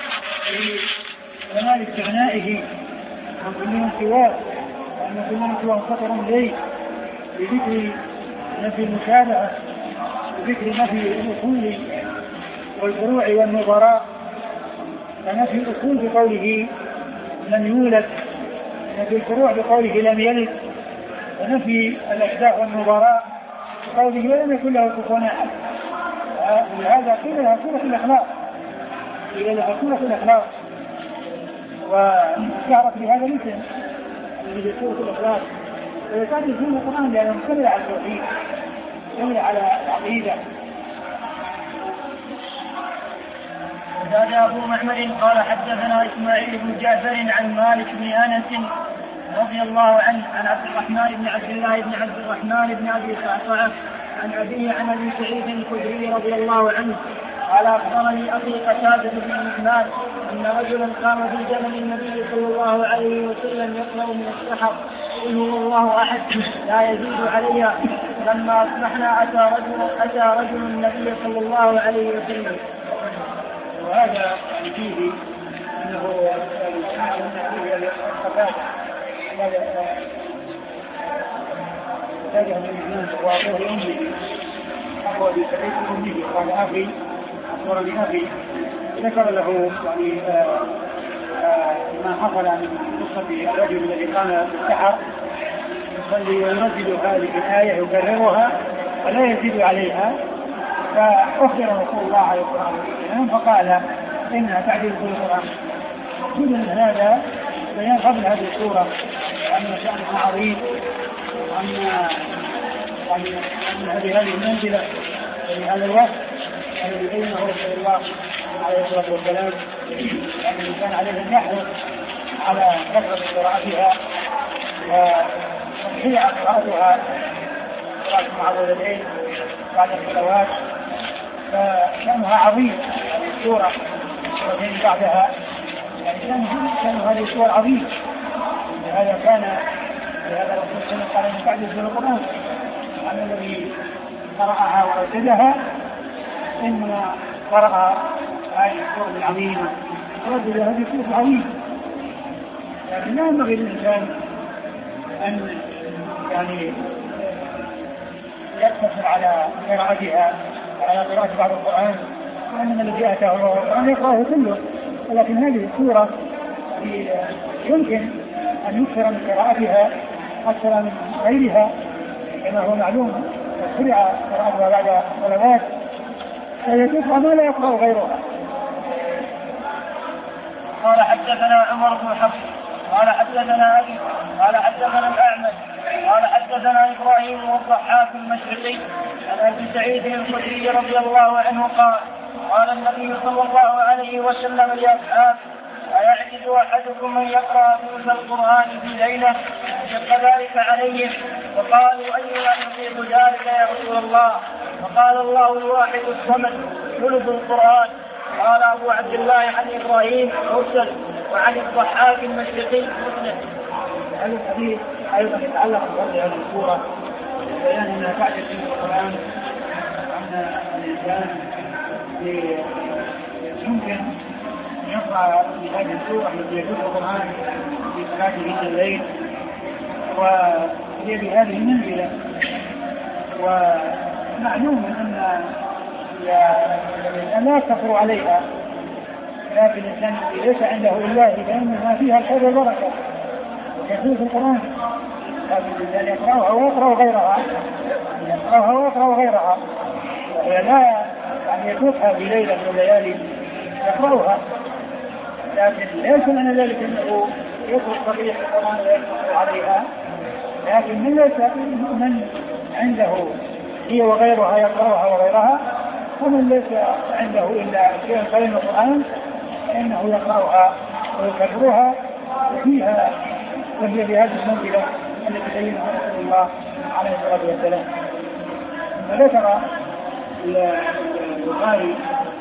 لكمال استغنائه عن كل من سواه وأن كل من سواه مفتقر إليه بذكر نفي المشابهة وذكر نفي الأصول والفروع والنظراء، فنفي الأصول بقوله لم يولد، نفي الفروع بقوله لم يلد، ونفي الأشباه والنظراء بقوله لم يكن له كفوا أحد. ولهذا قيل لها سورة الإخلاص قيل لها سورة الإخلاص واشتهرت بهذا الاسم الذي سورة الإخلاص ويكاد يكون القرآن لأنه مشتمل على التوحيد، مشتمل على العقيدة. زاد أبو معمر قال حدثنا إسماعيل بن جعفر عن مالك بن أنس رضي الله عنه عن عبد الرحمن بن عبد الله بن عبد الرحمن بن أبي صعصعة عن أبيه عن أبي سعيد الخدري رضي الله عنه قال أخبرني أخي قتادة بن النعمان أن رجلا قام في زمن النبي صلى الله عليه وسلم يقرأ من السحر قل هو الله أحد لا يزيد عليها. لما أصبحنا أتى رجل أتى رجل النبي صلى الله عليه وسلم. وهذا فيه أنه هذا من وأخوه أمه أخوه بسعيد أمه قال أخي أخبرني أخي ذكر له يعني آآ آآ ما حصل من قصة الرجل الذي قام بالسحر يصلي ويردد هذه الآية يكررها ولا يزيد عليها، فأخبر رسول الله عليه الصلاة والسلام فقال إنها تعديل في القرآن. كل من هذا بيان قبل هذه السورة أن شأنها عظيم وأن أن هذه هذه المنزلة في هذا الوقت الذي بينه رسول الله عليه الصلاة والسلام أن الإنسان عليه أن يحرص على كثرة قراءتها وتضحية قراءتها قراءة المعوذتين بعد الصلوات، فشأنها عظيم. هذه السورة ومن بعدها يعني كان هذه السور عظيم، لهذا كان لهذا الرسول صلى الله عليه وسلم قال ان تعجز في القرآن أن الذي قرأها وأوجدها إنما قرأ آية السورة العظيمة ردد هذه السورة العظيمة. لكن لا ينبغي للإنسان أن يعني يقتصر على قراءتها على قراءة بعض القرآن، وأن الذي أتاه الله القرآن يقرأه كله، ولكن هذه السورة يمكن أن يكثر من قراءتها أكثر من غيرها كما هو معلوم، وشرع قراءتها بعد صلوات فيقرأ ما لا يقرأ غيرها. قال حدثنا عمر بن حفص قال حدثنا أبي قال حدثنا الأعمش قال حدثنا إبراهيم والضحاك المشرقي عن أبي سعيد الخدري رضي الله عنه قال قال النبي صلى الله عليه وسلم لأصحابه أيعجز أحدكم من يقرأ ثلث القرآن في ليلة شق ذلك عليهم؟ وقالوا أينا يطيق ذلك يا رسول الله؟ فقال الله الواحد الصمد ثلث القرآن. قال أبو عبد الله عن إبراهيم مرسل وعن الضحاك المشرقي مسند. هذا الحديث أيضا يتعلق بهذه السورة بيان أنها تعجز في القرآن، أن الإنسان يمكن أن يقرأ في هذه السورة التي يجوز القرآن في صلاته من الليل، وهي بهذه المنزلة. ومعلوم أن لا يقتصر عليها، لكن الإنسان ليس عنده إلا لأن ما فيها الخير والبركة يجوز القرآن، لكن الإنسان يقرأها ويقرأ غيرها يقرأها ويقرأ غيرها وهي لا يعني يتركها في ليلة من الليالي يقرأها، لكن ليس من ذلك أنه يترك بقية القرآن ويقرأ عليها، لكن من ليس من عنده هي وغيرها يقرأها وغيرها، ومن ليس عنده إلا شيء قليل من القرآن فإنه يقرأها ويكررها وفيها، وهي بهذه المنزلة التي بينها رسول الله عليه الصلاة والسلام. فذكر البخاري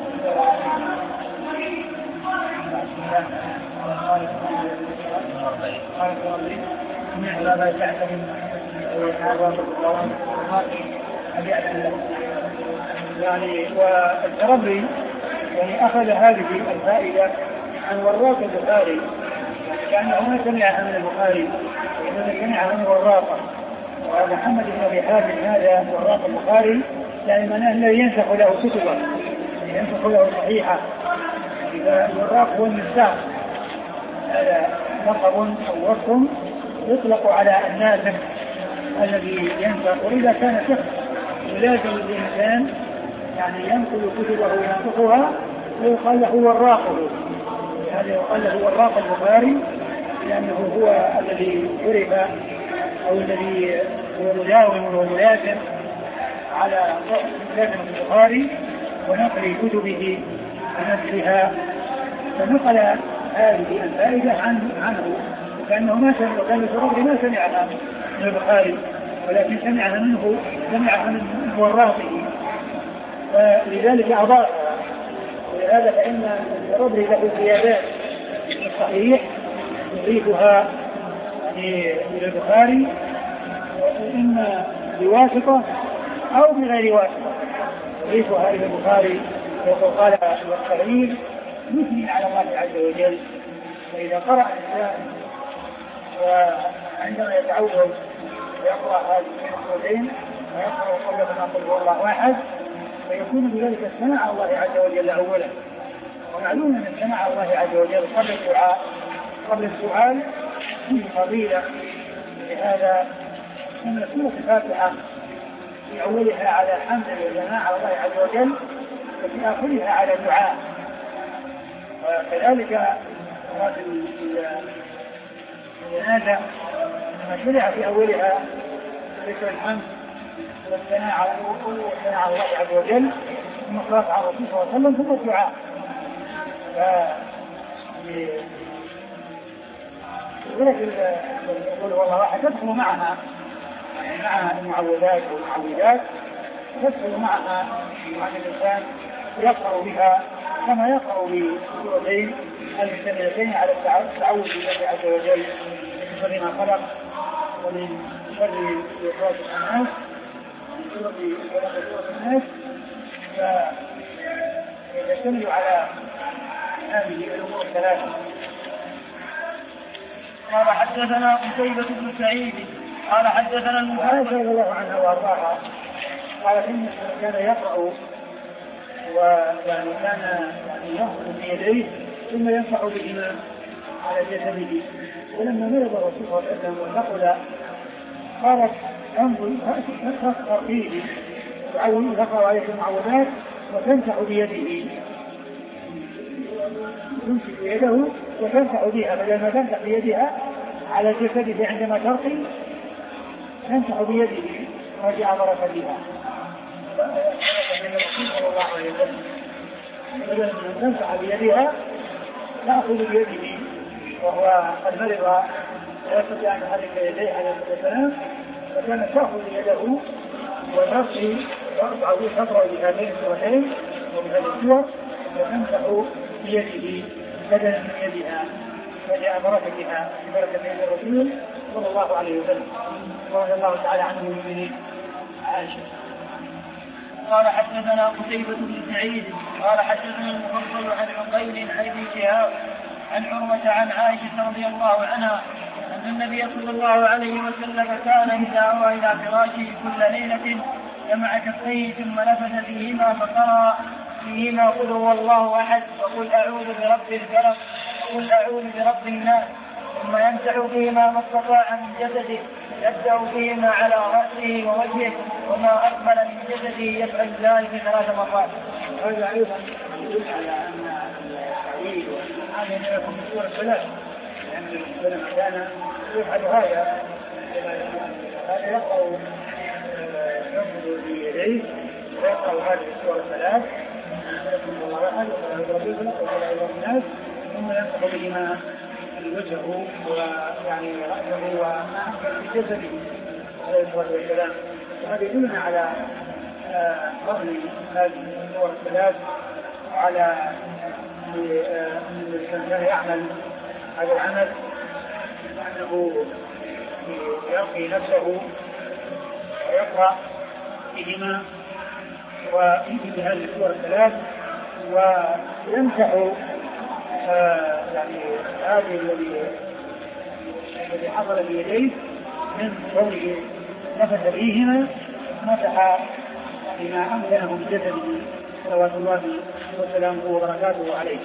يعني والتربي يعني أخذ هذه الفائدة عن وراق البخاري، يعني هنا سمعها من البخاري وهنا سمعها من وراقه. ومحمد بن أبي حاتم هذا وراق البخاري يعني معناه الذي ينسخ له كتبه ينسخ له صحيحة، إذا الوراق هو المفتاح، هذا لقب أو وصف يطلق على الناسخ الذي ينسخ. وإذا كان شخص يلازم الإنسان يعني ينقل كتبه وينسخها ويقال له وراقه، هذا يقال له وراق البخاري لأنه هو الذي عرف أو الذي هو مداوم وملازم على كتابة البخاري ونقل كتبه ونشرها، فنقل هذه الفائدة عن عنه كأنه ما سمع، وكان الزرقي ما سمعها من البخاري ولكن سمعها منه سمعها من وراثه، فلذلك أضافها. ولهذا فإن الزرقي له زيادات الصحيح يضيفها إلى البخاري إما بواسطة أو بغير واسطة، يضيفها إلى البخاري وقال والتغيير مثني على الله عز وجل. فإذا قرأ الإنسان وعندما يتعود ويقرأ هذه السورتين ويقرأ قبل ما قل هو الله واحد فيكون بذلك استماع الله عز وجل أولا. ومعلوم أن استماع الله عز وجل قبل الدعاء قبل السؤال فيه فضيلة. لهذا أن سورة الفاتحة في أولها على حمد وثناء على الله عز وجل وفي آخرها على الدعاء. وكذلك الجنازة لما شرع في أولها ذكر الحمد والثناء على والثناء على الله عز وجل ثم الصلاة على الرسول صلى الله عليه وسلم ثم الدعاء. يقول والله واحد تدخل معها مع المعوذات والمعوذات تدخل معها عن الإنسان يقرأ بها كما يقرأ بسورتين المشتملتين على التعوذ بالله عز وجل من شر ما خلق ومن شر وسواس الناس من شر وسواس الناس، فيشتمل على هذه الأمور الثلاثة. قال حدثنا قتيبة بن سعيد قال حدثنا المحارب رضي الله عنها وارضاها قال إن كان يقرأ ويعني كان يعني يأخذ بيديه ثم ينفع بهما على جسده. ولما مرض الرسول صلى الله عليه وسلم وثقل قالت انظر تفكر فيه تقرأ عليه المعوذات وتنفع بيده، تمسك يده وتنفع بها بدل ما تنفع بيدها على جسده عندما ترقي تنفع بيده رجع بركتها. الرسول صلى الله عليه وسلم بدل ما تنفع بيدها تأخذ بيده وهو قد مرض لا يستطيع أن يحرك يديه عليه الصلاة والسلام، فكانت تأخذ يده وترقي وترفع تقرأ بهذين السورتين وبهذه السور وتنفع بيده بدلا من يدها فجاء بركتها ببركة يد الرسول صلى الله عليه وسلم رضي الله تعالى عنه المؤمنين. عائشة قال حدثنا قتيبة بن سعيد قال حدثنا المفضل عن عقيل عن ابن شهاب عن عروة عن عائشة رضي الله عنها أن النبي صلى الله عليه وسلم كان إذا أوى إلى فراشه كل ليلة جمع كفيه ثم نفث فيهما فقرأ فيهما قل هو الله أحد وقل أعوذ برب الفلق وقل أعوذ برب الناس ثم يمسح فيهما ما استطاع من جسده يبدأ فيهما على رأسه ووجهه وما أقبل من جسده يفعل ذلك ثلاث مرات. هذا أيضا يدل على أن التعويذ هذا يكون في سورة الثلاث لأن السلام كان يفعل هذا هذا يقرأ ينفذ بيديه ويقرأ هذه السورة الثلاث الله أحد وقل أعوذ الناس ثم يمسح بهما وجهه ويعني رأسه وما أمكن في جسده عليه الصلاة والسلام. وهذا يدلنا على فضل هذه السور الثلاث وعلى أن الإنسان يعمل هذا العمل وأنه يلقي نفسه ويقرأ فيهما ويجي بهذه السور الثلاث ويمسح آه يعني هذه الذي الذي حصل بيديه من كونه نفث فيهما مسح بما أمكنه من جسده صلوات الله وسلامه وبركاته عليه.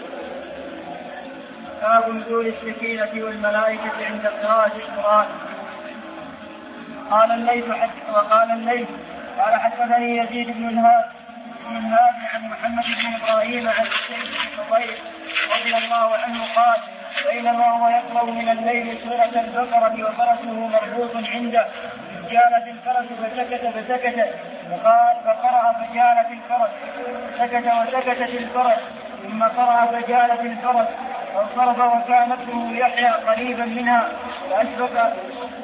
باب نزول السكينة والملائكة عند قراءة القرآن. قال الليث وقال الليث قال حدثني يزيد بن الهاد بن الهاد عن محمد بن إبراهيم عن سعيد بن حضير رضي الله عنه قال بينما هو يقرأ من الليل سورة البقرة وفرسه مربوط عنده، جالت الفرس فسكت فسكت فقال فقرأ فجالت الفرس، سكت وسكتت الفرس، ثم قرأ فجالت الفرس، فانصرف وكان ابنه يحيى قريبا منها فأشفق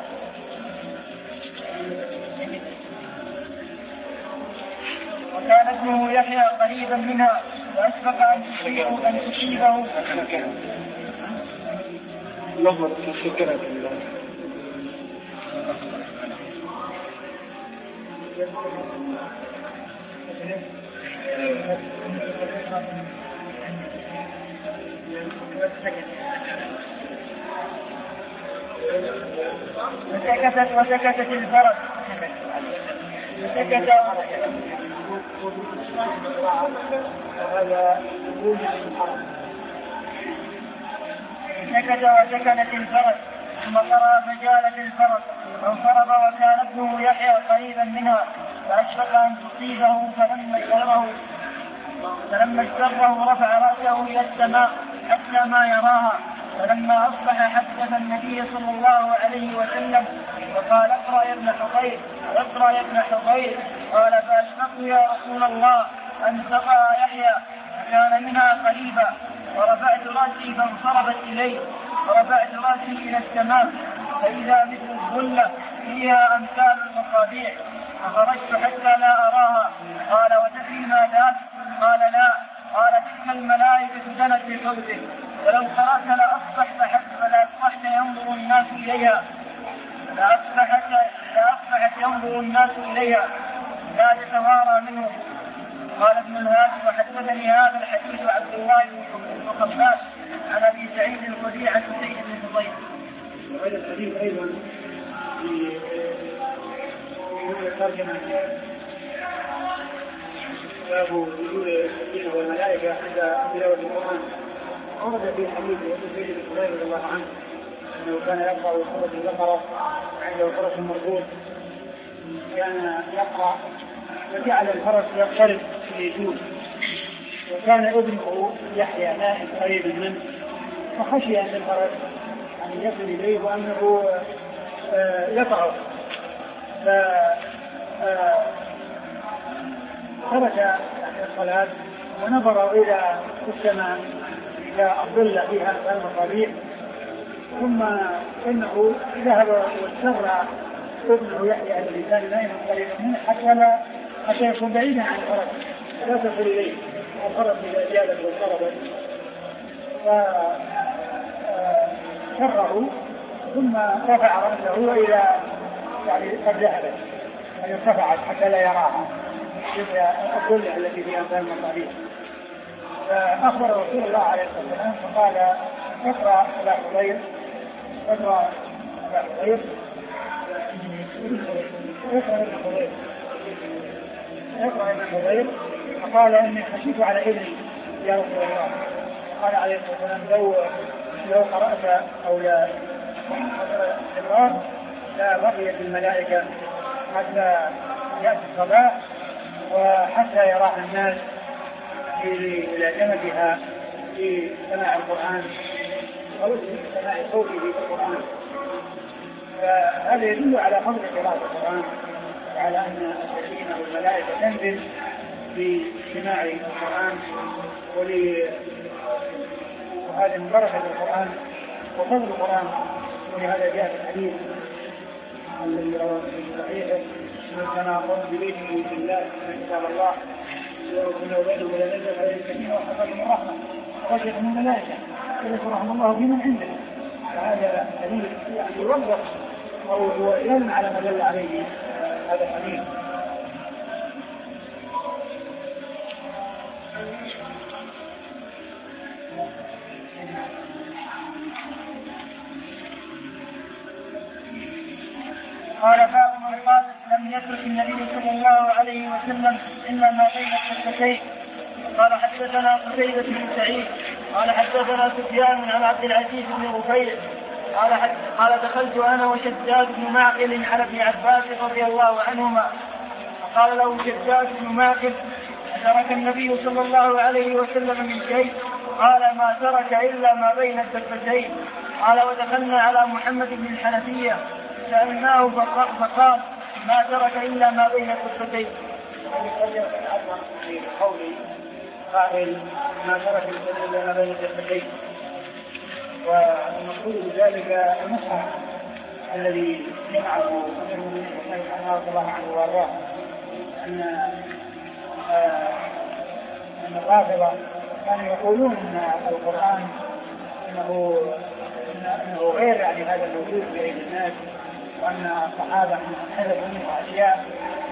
وكان ابنه يحيى قريبا منها فأشفق أن تصيبه أن تصيبه لفظ السكرات وسكتت وسكتت الفرس وسكت سكت وسكنت الفرس، ثم قرأ فجالت الفرس، فانصرف وكان ابنه يحيى قريبا منها فأشفق أن تصيبه، فلما اجتره فلما اجتره رفع رأسه إلى السماء حتى ما يراها، فلما أصبح حدث النبي صلى الله عليه وسلم فقال اقرأ يا ابن حضير اقرأ يا ابن حضير، قال فأشفقت يا رسول الله أن تقع يحيى، فكان منها قريبا، ورفعت رأسي فانصرفت إليه، ورفعت رأسي إلى السماء فإذا مثل الظلة فيها أمثال المصابيح، فخرجت حتى لا أراها. قال وتدري ما ذاك؟ قال لا. قال تلك الملائكة دنت بصوته، ولو قرأت لأصبحت حتى لا أصبحت ينظر الناس إليها لأصبحت لأصبحت ينظر الناس إليها لا تتوارى منه. قال ابن الهادي وحدثني هذا الحديث عبد الله بن خباب عن ابي سعيد الخدري عن سعيد بن حضير. وهذا الحديث ايضا في ترجمه باب وجود الجن والملائكه عند تلاوه القران. ورد في حديث ابي سعيد الخدري رضي الله عنه انه كان يقرا سوره البقره عنده فرس مربوط، كان يقرا وجعل الفرس يقترب ليجوز، وكان ابنه يحيى نائم قريبا منه، فخشي ان الفرس ان يصل اليه وانه يطعه، فترك الصلاه ونظر الى السماء الى الظل فيها المصابيح، ثم انه ذهب واستغرى ابنه يحيى الذي كان نائما قريبا منه حتى لا حتى يكون بعيدا عن الفرس لا تصل اليه الفرس اذا جالت وضربت، فشره ثم رفع راسه الى يعني قد ذهبت يعني ارتفعت حتى لا يراها الظل التي فيها امثال المصابيح. فاخبر رسول الله عليه الصلاه والسلام فقال اقرا ابا حضير اقرا ابا حضير اقرا ابن حضير اقرا ابن حضير فقال اني خشيت على ابني يا رسول الله. قال عليه الصلاه والسلام لو لو قرات او لا اقرار لا بقيت الملائكه حتى ياتي الصباح وحتى يراها الناس في ملازمتها في سماع القران او سماع صوته في القران. فهذا يدل على فضل قراءة القرآن وعلى أن السكينة والملائكة تنزل في سماع القرآن، وهذا من بركة القرآن وفضل القرآن. ولهذا جاء في الحديث الذي رواه في صحيحه كما قلت ببيته في الله من كتاب الله وكنا وبينه ولا نزل عليه السكينة وحفظهم الرحمة وغشيتهم الملائكة وذكر رحمه الله بمن عنده. فهذا الحديث يعني يوضح أو يدل على ما دل عليه هذا الحديث. قال باب من قال لم يترك النبي صلى الله عليه وسلم إلا ما بين الشفتين. قال حدثنا قتيبة بن سعيد قال حدثنا سفيان عن عبد العزيز بن رفيع قال قال دخلت انا وشداد بن معقل على ابن عباس رضي الله عنهما فقال له شداد بن معقل أدرك النبي صلى الله عليه وسلم من شيء؟ قال ما ترك إلا ما بين الدفتين. قال ودخلنا على محمد بن الحنفية سألناه فقال ما ترك إلا ما بين الدفتين. في قولي قائل ما ترك إلا ما بين الدفتين، والمقصود بذلك المصحف الذي جمعه أمير المؤمنين رضي الله عنه وارضاه، أن أن الرافضة كانوا يقولون أن القرآن إنه إنه غير يعني هذا الموجود في أيدي الناس، وأن الصحابة حذفوا منه أشياء.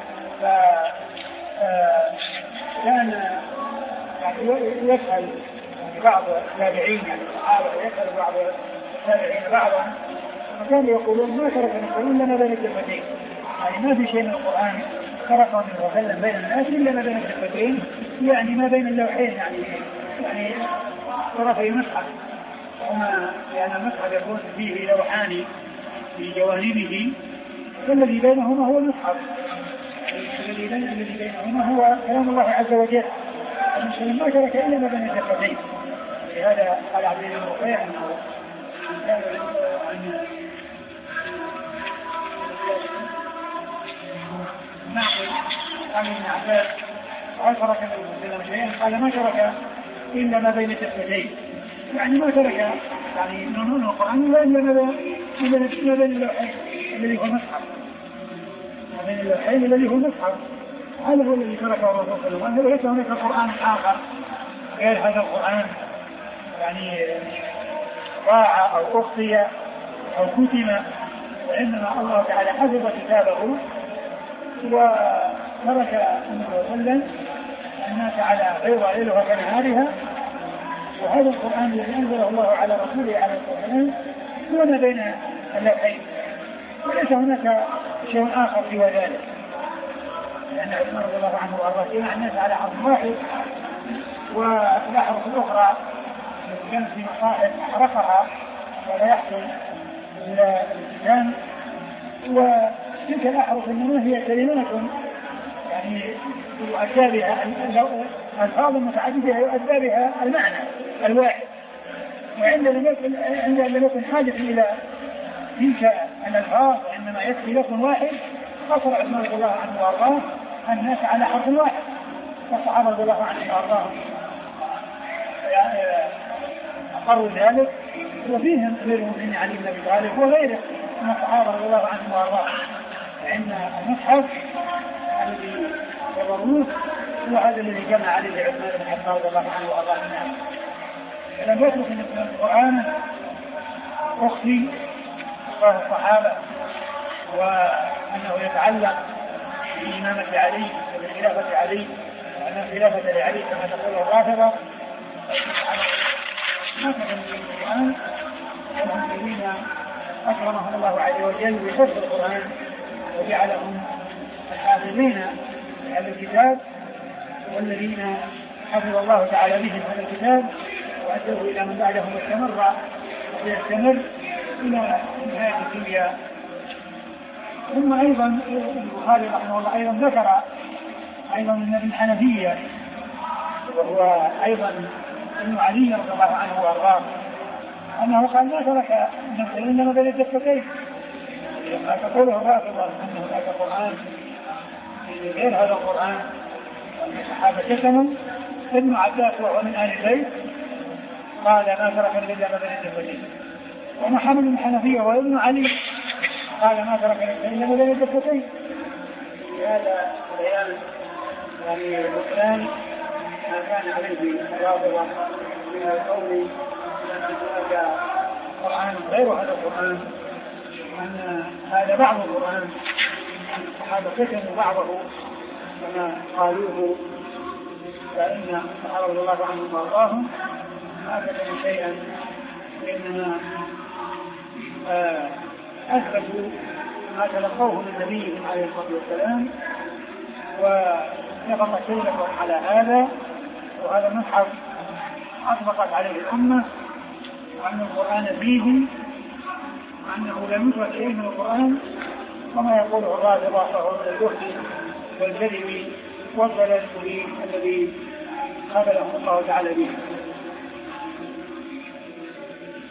فكان يعني يسأل بعض التابعين يعني الصحابة يسأل بعض التابعين بعضا، فكانوا يقولون ما ترك من إلا ما بين الدفتين، يعني ما في شيء من القرآن تركه من وسلم بين الناس إلا ما بين الدفتين، يعني ما بين اللوحين، يعني يعني طرفي المصحف، وما لأن المصحف يكون فيه لوحان في جوانبه، والذي بينهما هو المصحف، الذي بينهما هو كلام الله عز وجل. المسلم ما ترك إلا ما بين الدفتين. لهذا قال عبد الله بن رفيع أنه قال ابن عباس قال ترك النبي شيئا، قال ما ترك إلا ما بين الدفتين، يعني ما ترك يعني نون القرآن إلا ما بين اللوحين الذي هو المصحف، ما بين اللوحين الذي هو المصحف، هذا هو الذي تركه الرسول صلى الله عليه وسلم. ليس هناك قرآن آخر غير هذا القرآن يعني ضاع أو أخفي أو كتم، وإنما الله تعالى حفظ كتابه وترك النبي صلى الله عليه وسلم الناس على بيضاء ليلها كنهارها. وهذا القرآن الذي أنزله الله على رسوله عليه الصلاة والسلام هو ما بين اللوحين، وليس هناك شيء آخر سوى ذلك، لأن عمر رضي الله عنه وأرضاه جمع الناس على حرف واحد، والأحرف الأخرى كانت في مصاحف أحرفها ولا يحصل إلى الإسلام، وتلك الأحرف إنما هي كلمات يعني يؤدى بها الألفاظ المتعددة يؤدى بها المعنى الواحد. وعند لم يكن حاجة إلى تلك الألفاظ وإنما يكفي لفظ واحد، قصر عمر رضي الله عنه وأرضاه الناس على حرف واحد، فالصحابة رضي الله عنهم وأرضاهم أقروا ذلك، وفيهم أمير المؤمنين علي بن أبي طالب وغيره من الصحابة رضي الله عنهم وأرضاهم. فإن المصحف الذي يضروه هو هذا الذي جمع عليه عثمان بن عفان رضي الله عنه وأرضاه. لم يترك من القرآن أخفي أخبار الصحابة، وأنه يتعلق بإمامة علي وبخلافة علي، وأن خلافة لعلي كما تقول الرافضة. ما كان من القرآن الذين أكرمهم الله عز وجل بحفظ القرآن وجعلهم الحافظين لهذا الكتاب، والذين حفظ الله تعالى بهم هذا الكتاب وأدوه إلى من بعدهم واستمر ويستمر إلى نهاية الدنيا. ثم أيضا البخاري رحمه الله أيضا ذكر أيضا من ابن الحنفية وهو أيضا ابن علي رضي الله عنه وأرضاه أنه قال ما ترك نفسه إنما بين الدفتين، لما تقوله الرافضة أنه هذا القرآن غير هذا القرآن الصحابة كتموا. ابن عباس وهو من آل البيت قال ما ترك إلا ما بين الدفتين، ومحمد بن الحنفية وابن علي قال ما ترك إلا ما بين الدفتين. هذا بيان يعني بطلان ما كان عليه الرافضة من القول أن هناك قرآن غير هذا القرآن، وأن هذا بعض القرآن الصحابة كتموا بعضه كما قالوه، فإن الصحابة رضي الله عنهم وأرضاهم ما كتموا شيئا، إنما أثبتوا ما تلقوه من نبيهم عليه الصلاة والسلام ونظم سيرهم على هذا. وهذا المصحف أطبقت عليه الأمة، وأن القرآن فيه، وأنه لم يترك شيء من القرآن، وما يقوله الرافضة فهو من الجهل والكذب والضلال المبين الذي قبلهم الله تعالى به.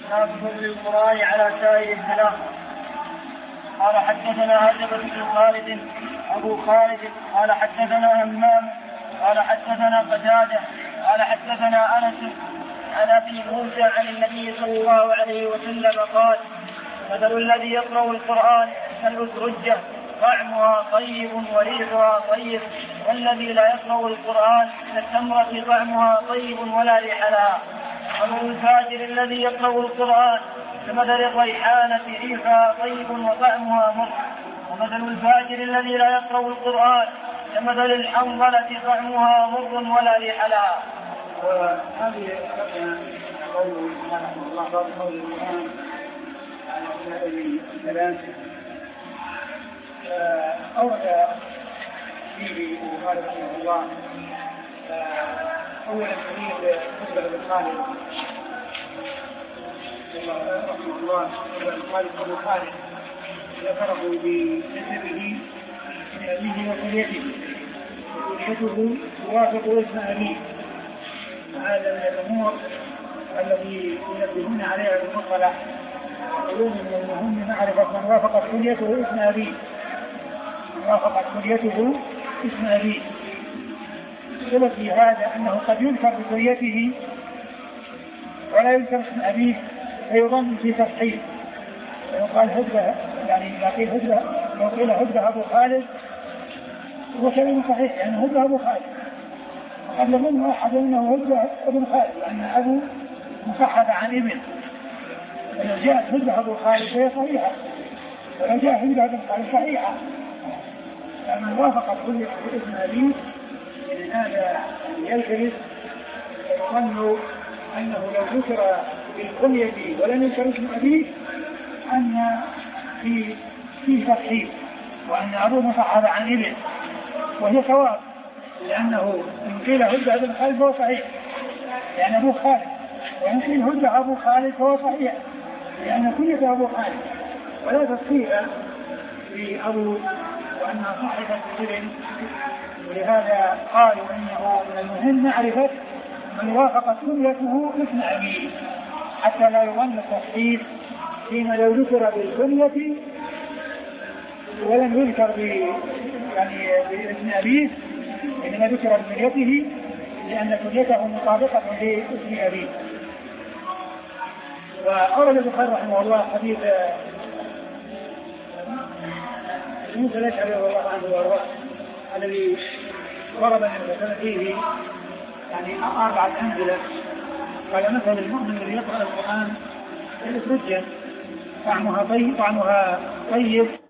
باب فضل القرآن على سائر الثلاث. قال حدثنا هرجبة بن خالد أبو خالد قال حدثنا همام قال حدثنا قتادة قال حدثنا أنس عن أبي موسى عن النبي صلى الله عليه وسلم قال: مثل الذي يقرأ القرآن كالأسرجة طعمها طيب وريحها طيب، والذي لا يقرأ القرآن كالتمرة طعمها طيب ولا ريح لها. ومثل الفاجر الذي يقرأ القرآن كمثل الريحانة ريحها طيب وطعمها مر. ومثل الفاجر الذي لا يقرأ القرآن كمثل الحنظلة طعمها مر ولا ريح لها. وهذه قوله سبحانه وتعالى قول القرآن على هذه الثلاث أورد فيه البخاري رحمه الله أولا حديث مسلم بن خالد رحمه الله خالد بن خالد ذكره بنسبه من أبيه وكليته، وكليته توافق اسم أبيه. هذا من الأمور التي ينبهون عليها بالمصطلح، يقولون من المهم معرفة من وافقت كليته اسم أبيه، وافقت كليته اسم أبيه. السبب في هذا أنه قد يذكر بكليته ولا يذكر اسم أبيه فيظن في تصحيح، ويقال هدبة، يعني إذا قيل هدبة لو قيل هدبة أبو خالد هو كلام صحيح، يعني هدبة أبو خالد. قد يظن أحد أنه هدبة ابن خالد لأن أبو مصحف عن ابن، ولو جاءت هدبة أبو خالد فهي صحيحة، ولو جاء هدبة ابن خالد صحيحة. فمن وافقت كلية اسم أبيه من هذا يلتبس، يظن أنه لو ذكر بالكلية ولم يذكر اسم أبيه أن في في تصحيح، وأن أبوه مصحف عن ابن، وهي صواب، لأنه إن قيل هدبة ابن خالد فهو صحيح لأن أبوه خالد، وإن قيل هدبة أبو خالد فهو صحيح لأن كلية أبو خالد، ولا تصحيح في أبو وأنها صحفت ابن. ولهذا قالوا إنه من المهم معرفة من وافقت كليته اسم أبيه حتى لا يظن التصحيح فيما لو ذكر بالكلية ولم يذكر ب يعني باسم أبيه، إنما ذكر بكليته لأن كليته مطابقة لاسم أبيه. وأورد البخاري رحمه الله حديث موسى الأشعري رضي الله عنه وارضاه الذي ضرب مثلا فيه يعني أربعة أمثلة. قال مثل المؤمن الذي يقرأ القرآن كالأسرجة طعمها طيب طعمها طيب